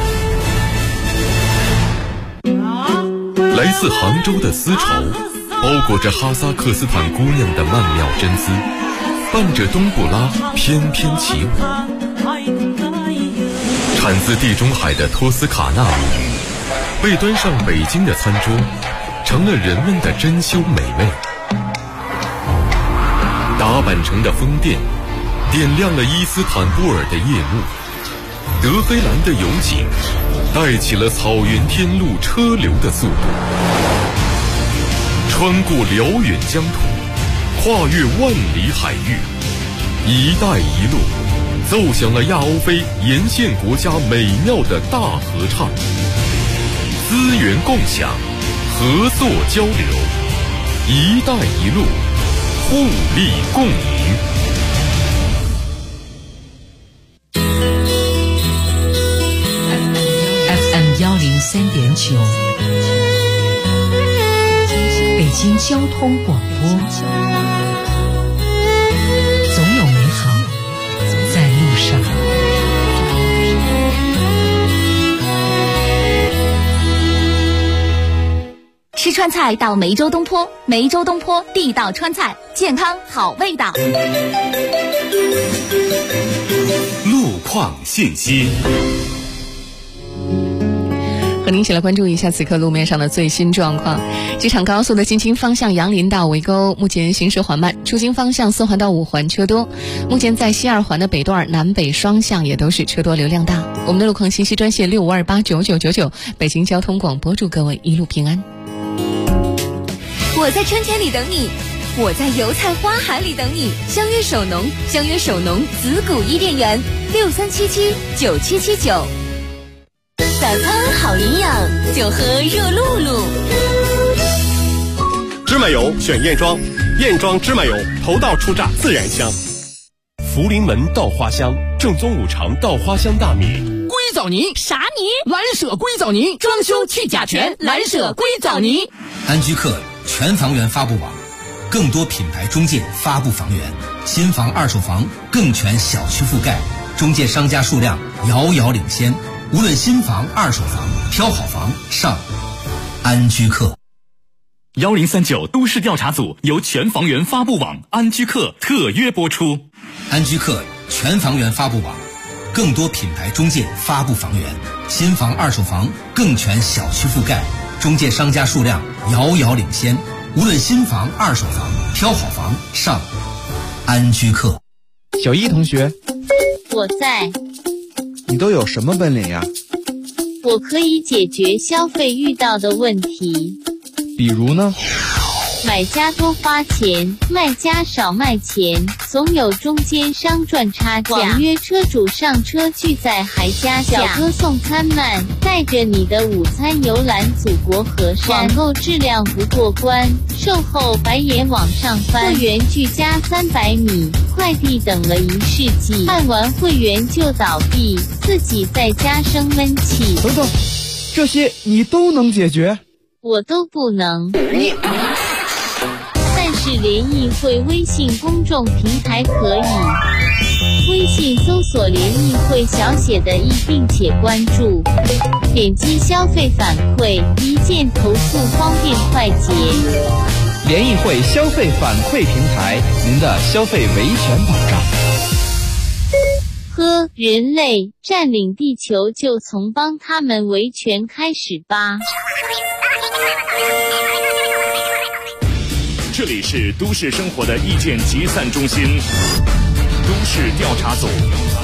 来自杭州的丝绸，包裹着哈萨克斯坦姑娘的曼妙真姿，伴着冬不拉翩翩起舞。产自地中海的托斯卡纳米，被端上北京的餐桌，成了人们的珍馐美味。打扮成的风电，点亮了伊斯坦布尔的夜幕。德黑兰的油井，带起了草原天路车流的速度。穿过辽远疆土，跨越万里海域，一带一路奏响了亚欧非沿线国家美妙的大合唱。资源共享，合作交流，一带一路，互利共赢。 FM103.9，北京交通广播，总有美好在路上。 吃川菜到梅州东坡，梅州东坡地道川菜，健康好味道。 路况信息。 和您一起来关注一下此刻路面上的最新状况。机场高速的进京方向杨林到围沟目前行驶缓慢，出京方向4环到5环车多。目前在西2环的北段南北双向也都是车多流量大。我们的路况信息专线65289999，北京交通广播，祝各位一路平安。 我在春天里等你，我在油菜花海里等你。相约首农，相约首农子谷伊甸园，63779779。早餐好营养，就喝热露露。 芝麻油选燕庄，燕庄芝麻油头道初榨自然香。福临门稻花香，正宗五常稻花香大米。 硅藻泥啥泥？ 蓝舍硅藻泥，装修去甲醛，蓝舍硅藻泥。 安居客全房源发布网，更多品牌中介发布房源，新房二手房更全小区覆盖，中介商家数量遥遥领先。无论新房二手房，挑好房上安居客。 1039都市调查组由全房源发布网安居客特约播出。 安居客全房源发布网，更多品牌中介发布房源，新房二手房更全小区覆盖，中介商家数量遥遥领先。无论新房二手房，挑好房上安居客。 小一同学， 我在。 你都有什么本领呀？ 我可以解决消费遇到的问题。 比如呢？ 买家多花钱，卖家少卖钱，总有中间商赚差价。网约车主上车拒载还加价，小哥送餐慢，带着你的午餐游览祖国河山。网购质量不过关，售后白眼往上翻。会员拒加300米，快递等了1世纪，办完会员就倒闭，自己在家生闷气。 等等，这些你都能解决？ 我都不能。但是联谊会微信公众平台可以，微信搜索联谊会小写的“易”并且关注，点击消费反馈，一键投诉，方便快捷。 联谊会消费反馈平台，您的消费维权保障。 呵，人类占领地球就从帮他们维权开始吧。 这里是都市生活的意见集散中心，都市调查组。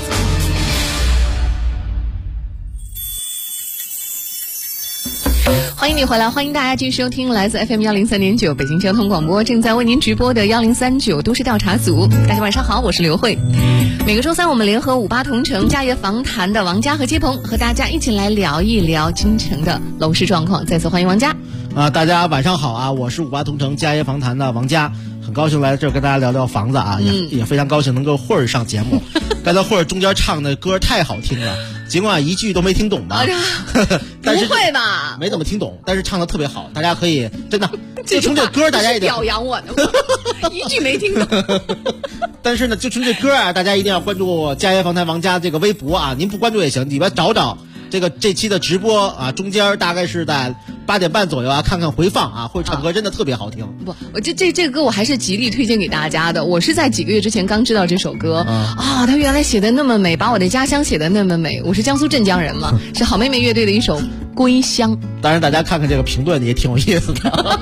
欢迎你回来，欢迎大家继续收听来自 FM 103.9北京交通广播正在为您直播的1039都市调查组。大家晚上好，我是刘慧。每个周三我们联合58同城家业访谈的王佳和接鹏，和大家一起来聊一聊京城的楼市状况。再次欢迎王佳。 大家晚上好啊，我是58同城家业访谈的王佳，很高兴来这儿跟大家聊聊房子啊，也非常高兴能够慧儿上节目。刚才慧儿中间唱的歌太好听了，尽管一句都没听懂吧，但是不会吧？ 没怎么听懂，但是唱的特别好，大家可以真的就从这歌大家一定表扬我的一句没听懂。 但是呢，就从这歌啊，大家一定要关注家业访谈王佳这个微博啊，您不关注也行，里边找找这期的直播啊，中间大概是在8点半左右啊，看看回放啊，会唱歌真的特别好听。 不，我这个歌我还是极力推荐给大家的。我是在几个月之前刚知道这首歌他原来写的那么美，把我的家乡写的那么美。我是江苏镇江人嘛，是好妹妹乐队的一首《归乡》。 当然，大家看看这个评论也挺有意思的。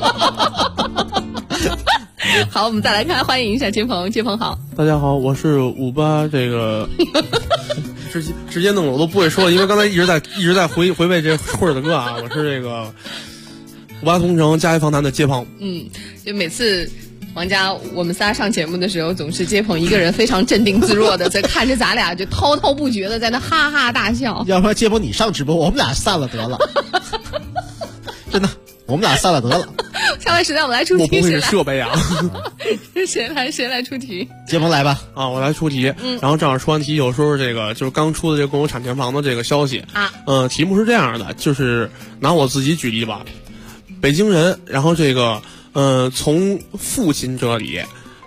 好，我们再来看，欢迎一下接鹏，接鹏好。 大家好，我是58这个。直接弄了我都不会说了，因为刚才一直在回味这慧儿的歌啊。我是这个58同城家业访谈的接鹏。 就每次王佳我们仨上节目的时候，总是接鹏一个人非常镇定自若的在看着咱俩就滔滔不绝的在那哈哈大笑。 要不然接鹏你上直播，我们俩散了得了。真的，我们俩散了得了。 下回时间我们来出题。 我不会是设备啊。 谁来出题？ 接鹏来吧。 我来出题。然后正好出完题，有时候这个就是刚出的这个共有产权房的这个消息啊。 题目是这样的，就是拿我自己举例吧。北京人，然后这个从父亲这里，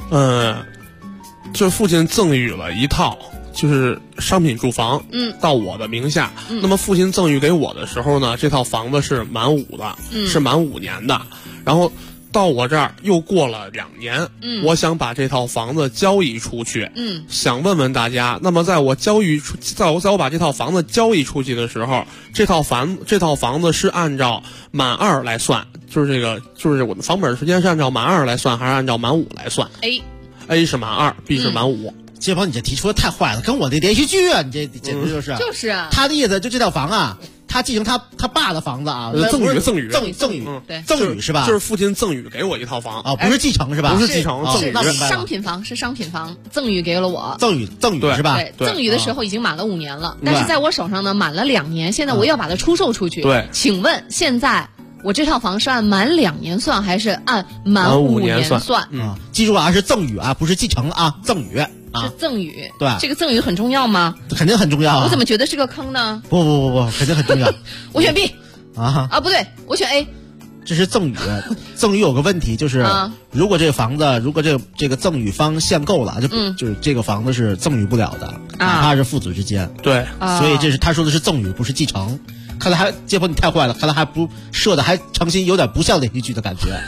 就是父亲赠予了一套就是商品住房，到我的名下。那么父亲赠予给我的时候呢，这套房子是满5的，是满5年的。然后到我这儿又过了2年，我想把这套房子交易出去。想问问大家，那么在我把这套房子交易出去的时候，这套房子是按照满2来算，就是我的房本时间是按照满2来算，还是按照满5来算 ？A 是满2 ，B 是满5。 接鹏，你这提出的太坏了，跟我这连续剧啊，你这简直就是就是啊。 他的意思就这套房啊，他继承他爸的房子啊， 赠予对， 赠予是吧？ 就是父亲赠予给我一套房啊，不是继承是吧？ 不是继承，赠予是商品房，是商品房，赠予给了我。 赠予是吧？ 对，赠予的时候已经满了5年了，但是在我手上呢满了2年，现在我要把它出售出去。 对， 请问现在我这套房是按满2年算，还是按满5年算？ 记住啊，是赠予啊，不是继承啊，赠予。 是赠予， 对， 这个赠予很重要吗？ 肯定很重要啊！ 我怎么觉得是个坑呢？ 不，肯定很重要。 我选 B 不对，我选 A。 这是赠予，赠予有个问题就是，如果这个房子，如果这个赠与方限购了，就是这个房子是赠予不了的，哪怕是父子之间。 对， 所以这是他说的是赠予，不是继承。看来接鹏你太坏了，看来还不设的还诚心有点不像连续剧的感觉。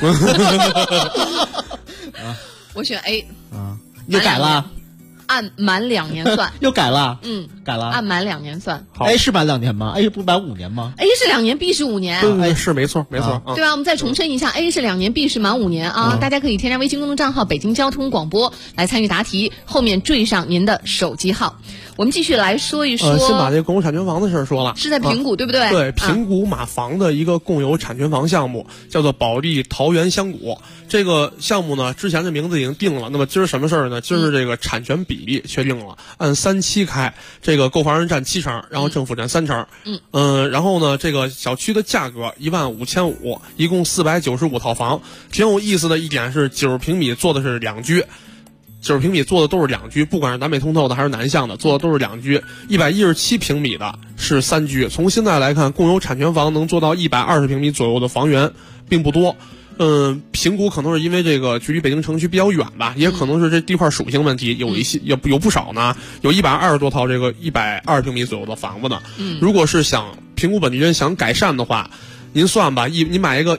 我选 A。 又改了。 按满2年算。 又改了。改了。 按满2年算。 A 是满2年吗 ？A 不满5年吗 ？A 是2年 ，B 是5年。 对，是没错。 对啊，我们再重申一下 ，A 是2年 ，B 是满5年啊！大家可以添加微信公众账号“北京交通广播”来参与答题，后面缀上您的手机号。我们继续来说一说。 先把这共有产权房的事儿说了。 是在平谷，对不对？ 对，平谷马房的一个共有产权房项目，叫做保利桃源香谷。这个项目呢，之前的名字已经定了。那么今儿什么事儿呢？今儿这个产权比例确定了，按3期开，这个购房人占7成，然后政府占3成。然后呢，这个小区的价格15500，一共495套房。挺有意思的一点是，90平米做的是2居。90平米做的都是2居，不管是南北通透的还是南向的，做的都是2居。117平米的是3居。从现在来看，共有产权房能做到120平米左右的房源并不多。平谷可能是因为这个距离北京城区比较远吧，也可能是这地块属性问题，有一些有不少呢，有120多套这个120平米左右的房子呢。如果是想平谷本地人想改善的话，您算吧，您买一个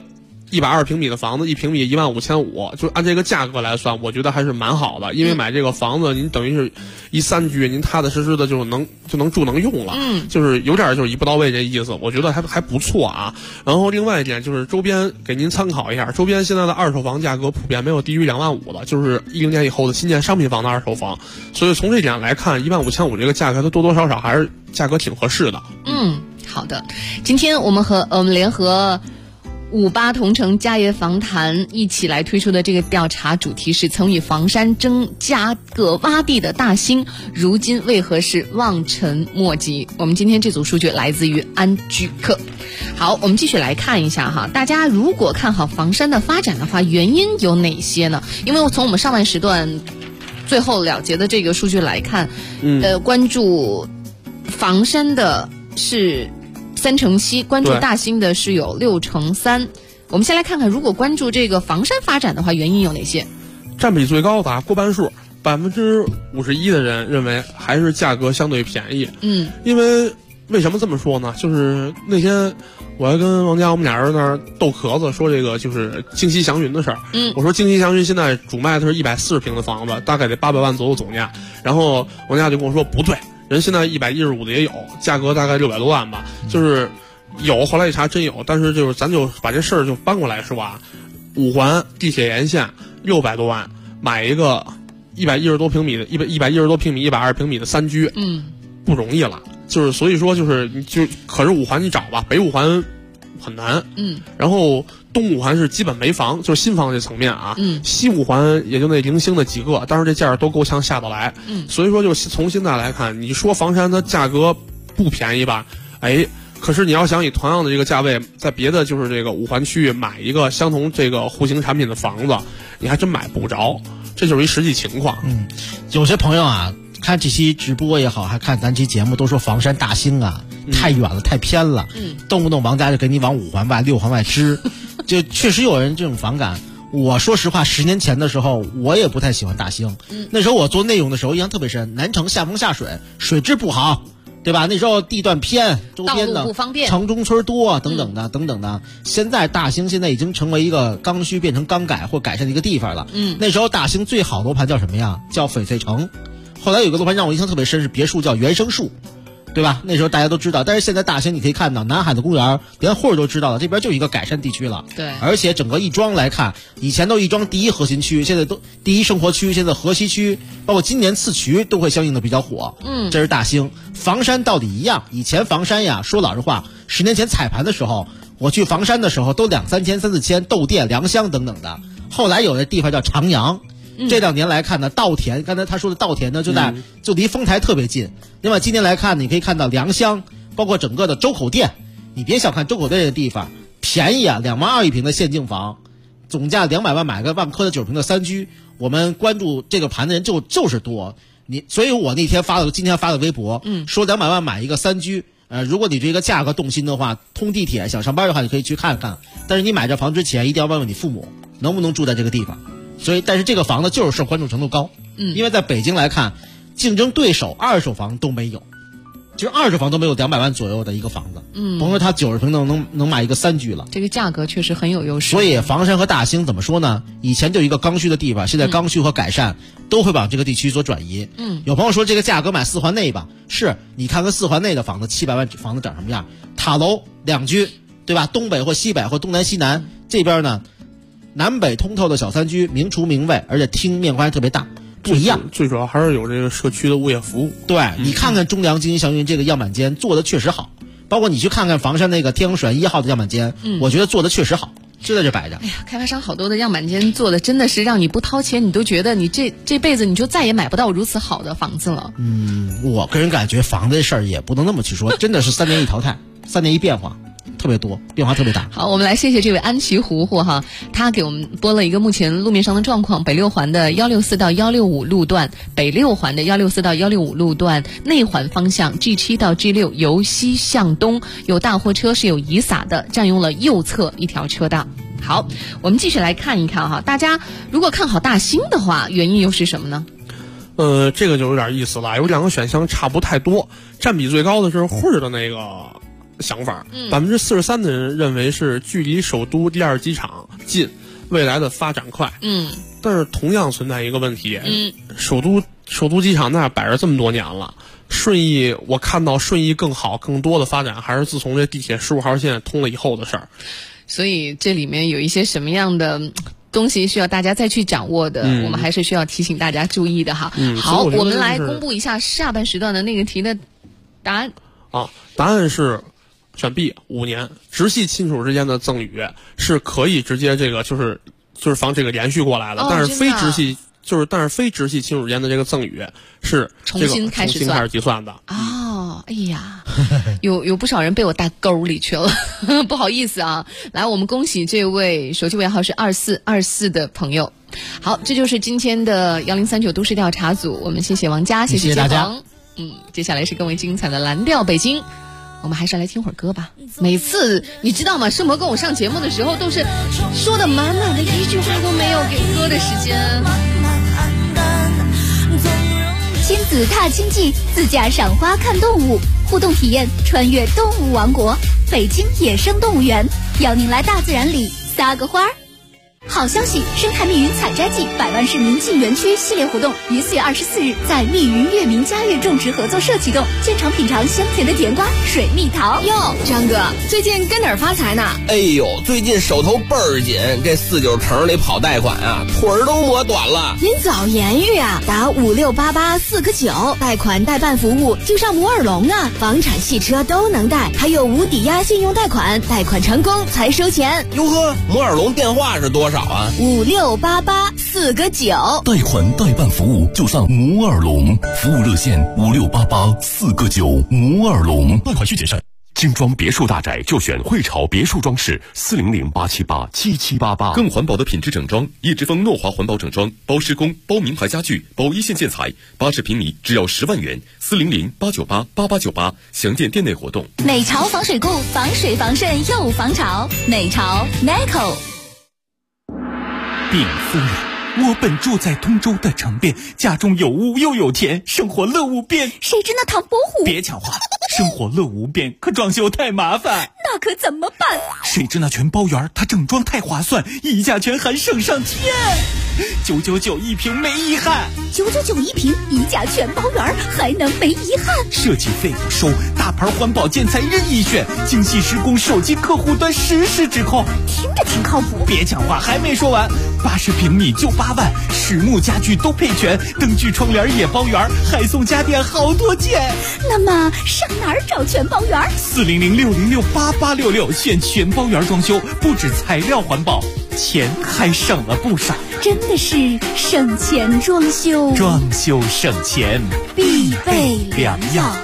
120平米的房子，1平米15500，就按这个价格来算，我觉得还是蛮好的。因为买这个房子，您等于是一3居，您踏踏实实的就能住能用了，就是有点就是一步到位这意思，我觉得还不错啊。然后另外一点就是周边给您参考一下，周边现在的二手房价格普遍没有低于25000的，就是10年以后的新建商品房的二手房，所以从这点来看，15500这个价格它多多少少还是价格挺合适的。 好的，今天我们联合58同城家业访谈一起来推出的这个调查主题是：曾与房山争价格洼地的大兴，如今为何是望尘莫及？我们今天这组数据来自于安居客。好，我们继续来看一下哈，大家如果看好房山的发展的话，原因有哪些呢？因为从我们上半时段最后了结的这个数据来看，关注房山的是7%，关注大兴的是有6%。我们先来看看，如果关注这个房山发展的话，原因有哪些？ 占比最高的过半数，51%的人认为还是价格相对便宜。因为什么这么说呢？就是那天我还跟王佳我们俩人那儿斗壳子，说这个就是京西祥云的事儿。我说京西祥云现在主卖的是140平的房子，大概得800万左右总价。然后王佳就跟我说不对，人现在115的也有，价格大概600多万吧，就是有。后来一查真有，但是就是咱就把这事儿就搬过来说啊，5环地铁沿线600多万买一个110多平米的110多平米120平米的3居，不容易了。就是所以说可是5环你找吧，北5环很难，然后东5环是基本没房，就是新房这层面啊，西5环也就那零星的几个，但是这价都够呛下得来，所以说就从现在来看，你说房山它价格不便宜吧，可是你要想以同样的这个价位，在别的就是这个5环区域买一个相同这个户型产品的房子，你还真买不着，这就是一实际情况。 有些朋友啊，看这期直播也好，还看咱期节目，都说房山大兴啊太远了，太偏了，动不动王家就给你往5环外6环外支，就确实有人这种反感。我说实话，10年前的时候我也不太喜欢大兴，那时候我做内容的时候印象特别深，南城下风下水，水质不好，对吧？那时候地段偏，周边的城中村多等等的。现在大兴现在已经成为一个刚需变成刚改或改善的一个地方了。那时候大兴最好的楼盘叫什么呀？叫翡翠城。后来有个楼盘让我印象特别深，是别墅叫原生树，对吧？那时候大家都知道，但是现在大兴你可以看到南海的公园，连户都知道了，这边就一个改善地区了。 对， 而且整个亦庄来看，以前都亦庄第一核心区，现在都第一生活区，现在河西区，包括今年次渠都会相应的比较火。这是大兴。房山道理一样，以前房山呀，说老实话，10年前彩盘的时候，我去房山的时候都2-3千、3-4千，窦店、良乡等等的。后来有的地方叫长阳。这2年来看呢，稻田，刚才他说的稻田呢，就离丰台特别近。另外今年来看，你可以看到良乡，包括整个的周口店。你别小看周口店这个地方，便宜啊，2万2一平的现净房，总价200万买个万科的9平的3居。我们关注这个盘的人就是多。所以我那天今天发的微博，说200万买一个3居。如果你这个价格动心的话，通地铁想上班的话，你可以去看看。但是你买这房之前，一定要问问你父母能不能住在这个地方。但是这个房子就是受关注程度高，因为在北京来看，竞争对手二手房都没有，就是二手房都没有200万左右的一个房子，甭说他90平能买一个3居了， 这个价格确实很有优势。 所以房山和大兴怎么说呢？以前就一个刚需的地方，现在刚需和改善都会往这个地区所转移。有朋友说这个价格买4环内吧，是你看看4环内的房子，700万房子长什么样？塔楼2居，对吧？东北或西北或东南西南，这边呢南北通透的小3居，明厨明卫，而且厅面宽特别大，不一样。 最主要还是有这个社区的物业服务。 对，你看看中粮京西祥云这个样板间做的确实好，包括你去看看房山那个天河水岸1号的样板间，我觉得做的确实好，就在这摆着。 哎呀，开发商好多的样板间做的真的是让你不掏钱，你都觉得你这辈子你就再也买不到如此好的房子了。 我个人感觉房子这事儿也不能那么去说，真的是3年一淘汰，3年一变化。特别多，变化特别大。 好，我们来谢谢这位安琪糊糊哈，他给我们播了一个目前路面上的状况：北6环的164到165路段，北6环的164到165路段内环方向 G7 到 G6 由西向东有大货车是有遗撒的，占用了右侧一条车道。好，我们继续来看一看哈，大家如果看好大兴的话，原因又是什么呢？ 这个就有点意思了，有2个选项差不太多，占比最高的是汇儿的那个想法，43%的人认为是距离首都第二机场近，未来的发展快。但是同样存在一个问题，首都机场那摆着这么多年了，我看到顺义更好更多的发展，还是自从这地铁15号线通了以后的事儿。 所以这里面有一些什么样的东西需要大家再去掌握的，我们还是需要提醒大家注意的哈。好，我们来公布一下下半时段的那个题的答案。 答案是选 B， 5年。直系亲属之间的赠与是可以直接就是防这个延续过来的，但是非直系亲属之间的这个赠与是重新开始计算的。 哎呀，有不少人被我带沟里去了，不好意思啊。来，我们恭喜这位手机尾号是2424的朋友。好，这就是今天的1039都市调查组，我们谢谢王佳，谢大家。 接下来是更为精彩的蓝调北京，我们还是来听会儿歌吧。每次你知道吗？生活跟我上节目的时候都是说的满满的，一句话都没有给歌的时间。 亲子踏青记，自驾赏花看动物，互动体验穿越动物王国，北京野生动物园，邀您来大自然里撒个花儿。好消息！生态密云采摘季100万市民进园区系列活动于4月24日在密云月明家园种植合作社启动，现场品尝香甜的甜瓜、水蜜桃。 哟，张哥，最近跟哪儿发财呢？ 哎呦，最近手头倍儿紧，这49城里跑贷款啊，腿儿都磨短了。 您早言语啊，打5688 4个9，贷款代办服务就上摩尔龙啊，房产、汽车都能贷，还有无抵押信用贷款，贷款成功才收钱。 哟呵，摩尔龙电话是多少 ？5688 4个9， 贷款代办服务就上摩尔龙，服务热线5688 4个9，摩尔龙，贷款需谨慎。 精装别墅大宅就选汇潮别墅装饰，400-878-7788。 更环保的品质整装，叶之峰诺华环保整装，包施工、包名牌家具、包一线建材，80平米只要10万元，400-898-8898，详见店内活动。 美潮防水固，防水防渗又防潮，美潮 Neco。 禀夫人，我本住在通州的城边，家中有屋又有田，生活乐无边。 谁知那唐伯虎？ 别抢话，生活乐无边，可装修太麻烦。 那可怎么办？ 谁知那全包园，它整装太划算，溢价权还省上天。999一平没遗憾 ，999一平，溢价全包圆，还能没遗憾？ 设计费不收，大牌环保建材任意选，精细施工，手机客户端实时指控， 听着挺靠谱。 别抢话，还没说完，80平米就8万，实木家具都配全，灯具窗帘也包圆，还送家电好多件。 那么上哪儿找全包圆？400-606-8866，选全包圆装修，不止材料环保，钱还省了不少。真的是省钱装修， 装修省钱必备良药。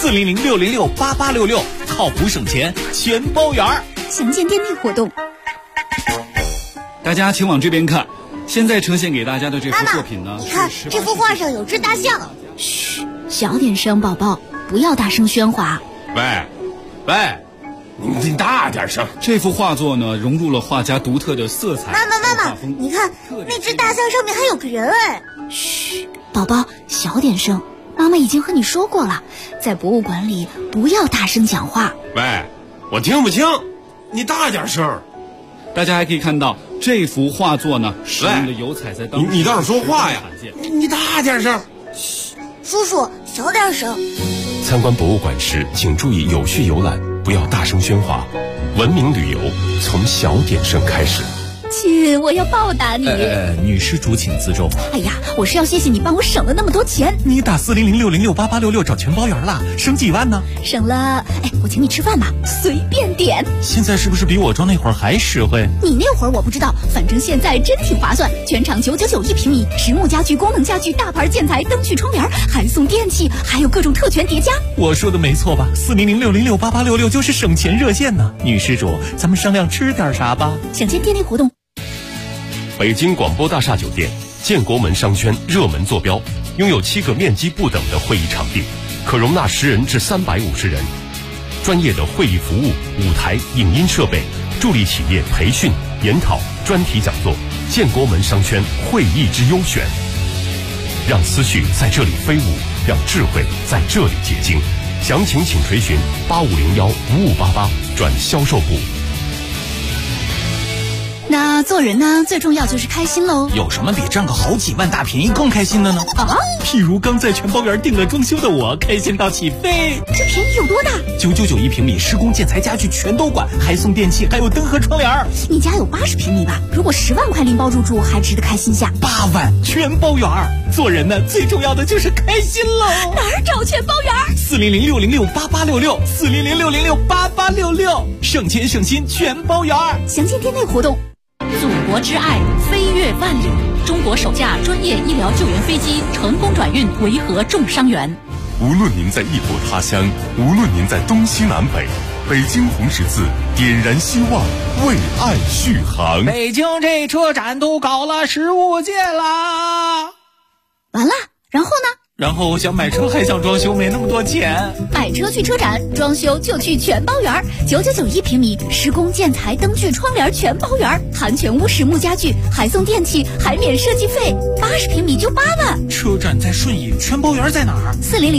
400-606-8866，靠谱省钱全包圆。 详见店内活动。 大家请往这边看，现在呈现给大家的这幅作品呢， 你看这幅画上有只大象。 嘘，小点声，宝宝，不要大声喧哗。 喂，你大点声。 这幅画作呢，融入了画家独特的色彩。 妈妈，你看那只大象上面还有个人哎。 嘘，宝宝，小点声。妈妈已经和你说过了，在博物馆里不要大声讲话。 喂，我听不清，你大点声。 大家还可以看到这幅画作呢，使用的油彩在当时你倒是说话呀！你大点声。 嘘，叔叔小点声。 参观博物馆时，请注意有序游览，不要大声喧哗。文明旅游从小点声开始。 亲，我要报答你。 女施主请自重。 哎呀，我是要谢谢你帮我省了那么多钱。 你打400-606-8866找全包圆了，省几万呢？ 省了，我请你吃饭吧，随便点。 现在是不是比我装那会儿还实惠？ 你那会儿我不知道，反正现在真挺划算。全场999一平米，实木家具、功能家具、大牌建材、灯具、窗帘，还送电器，还有各种特权叠加。 我说的没错吧？400-606-8866就是省钱热线呢。女施主，咱们商量吃点啥吧？ 详见店内活动。 北京广播大厦酒店建国门商圈热门坐标，拥有7个面积不等的会议场地，可容纳10人至350人。专业的会议服务、舞台、影音设备，助力企业培训、研讨、专题讲座。建国门商圈会议之优选，让思绪在这里飞舞，让智慧在这里结晶。 详情请垂询8501-5588转销售部。 那做人呢，最重要就是开心喽。 有什么比赚个好几万大便宜更开心的呢？ 啊， 譬如刚在全包园订了装修的我，开心到起飞。 这便宜有多大 ？999一平米，施工建材家具全都管，还送电器，还有灯和窗帘。 你家有80平米吧？如果10万块拎包入住，还值得开心下。 8万全包园。做人呢，最重要的就是开心喽。 哪儿找全包园 ？400-606-8866，400-606-8866，省钱省心全包园。 详情店内活动。 祖国之爱飞越万里，中国首架专业医疗救援飞机成功转运维和重伤员。 无论您在异国他乡，无论您在东西南北，北京红十字点燃希望，为爱续航。 北京这车展都搞了15届啦。 完了，然后呢？ 然后想买车还想装修，没那么多钱。 买车去车展，装修就去全包园，999一平米，施工建材灯具窗帘全包园，含全屋实木家具，还送电器，还免设计费，80平米就8万。 车展在顺义，全包园在哪儿？ 400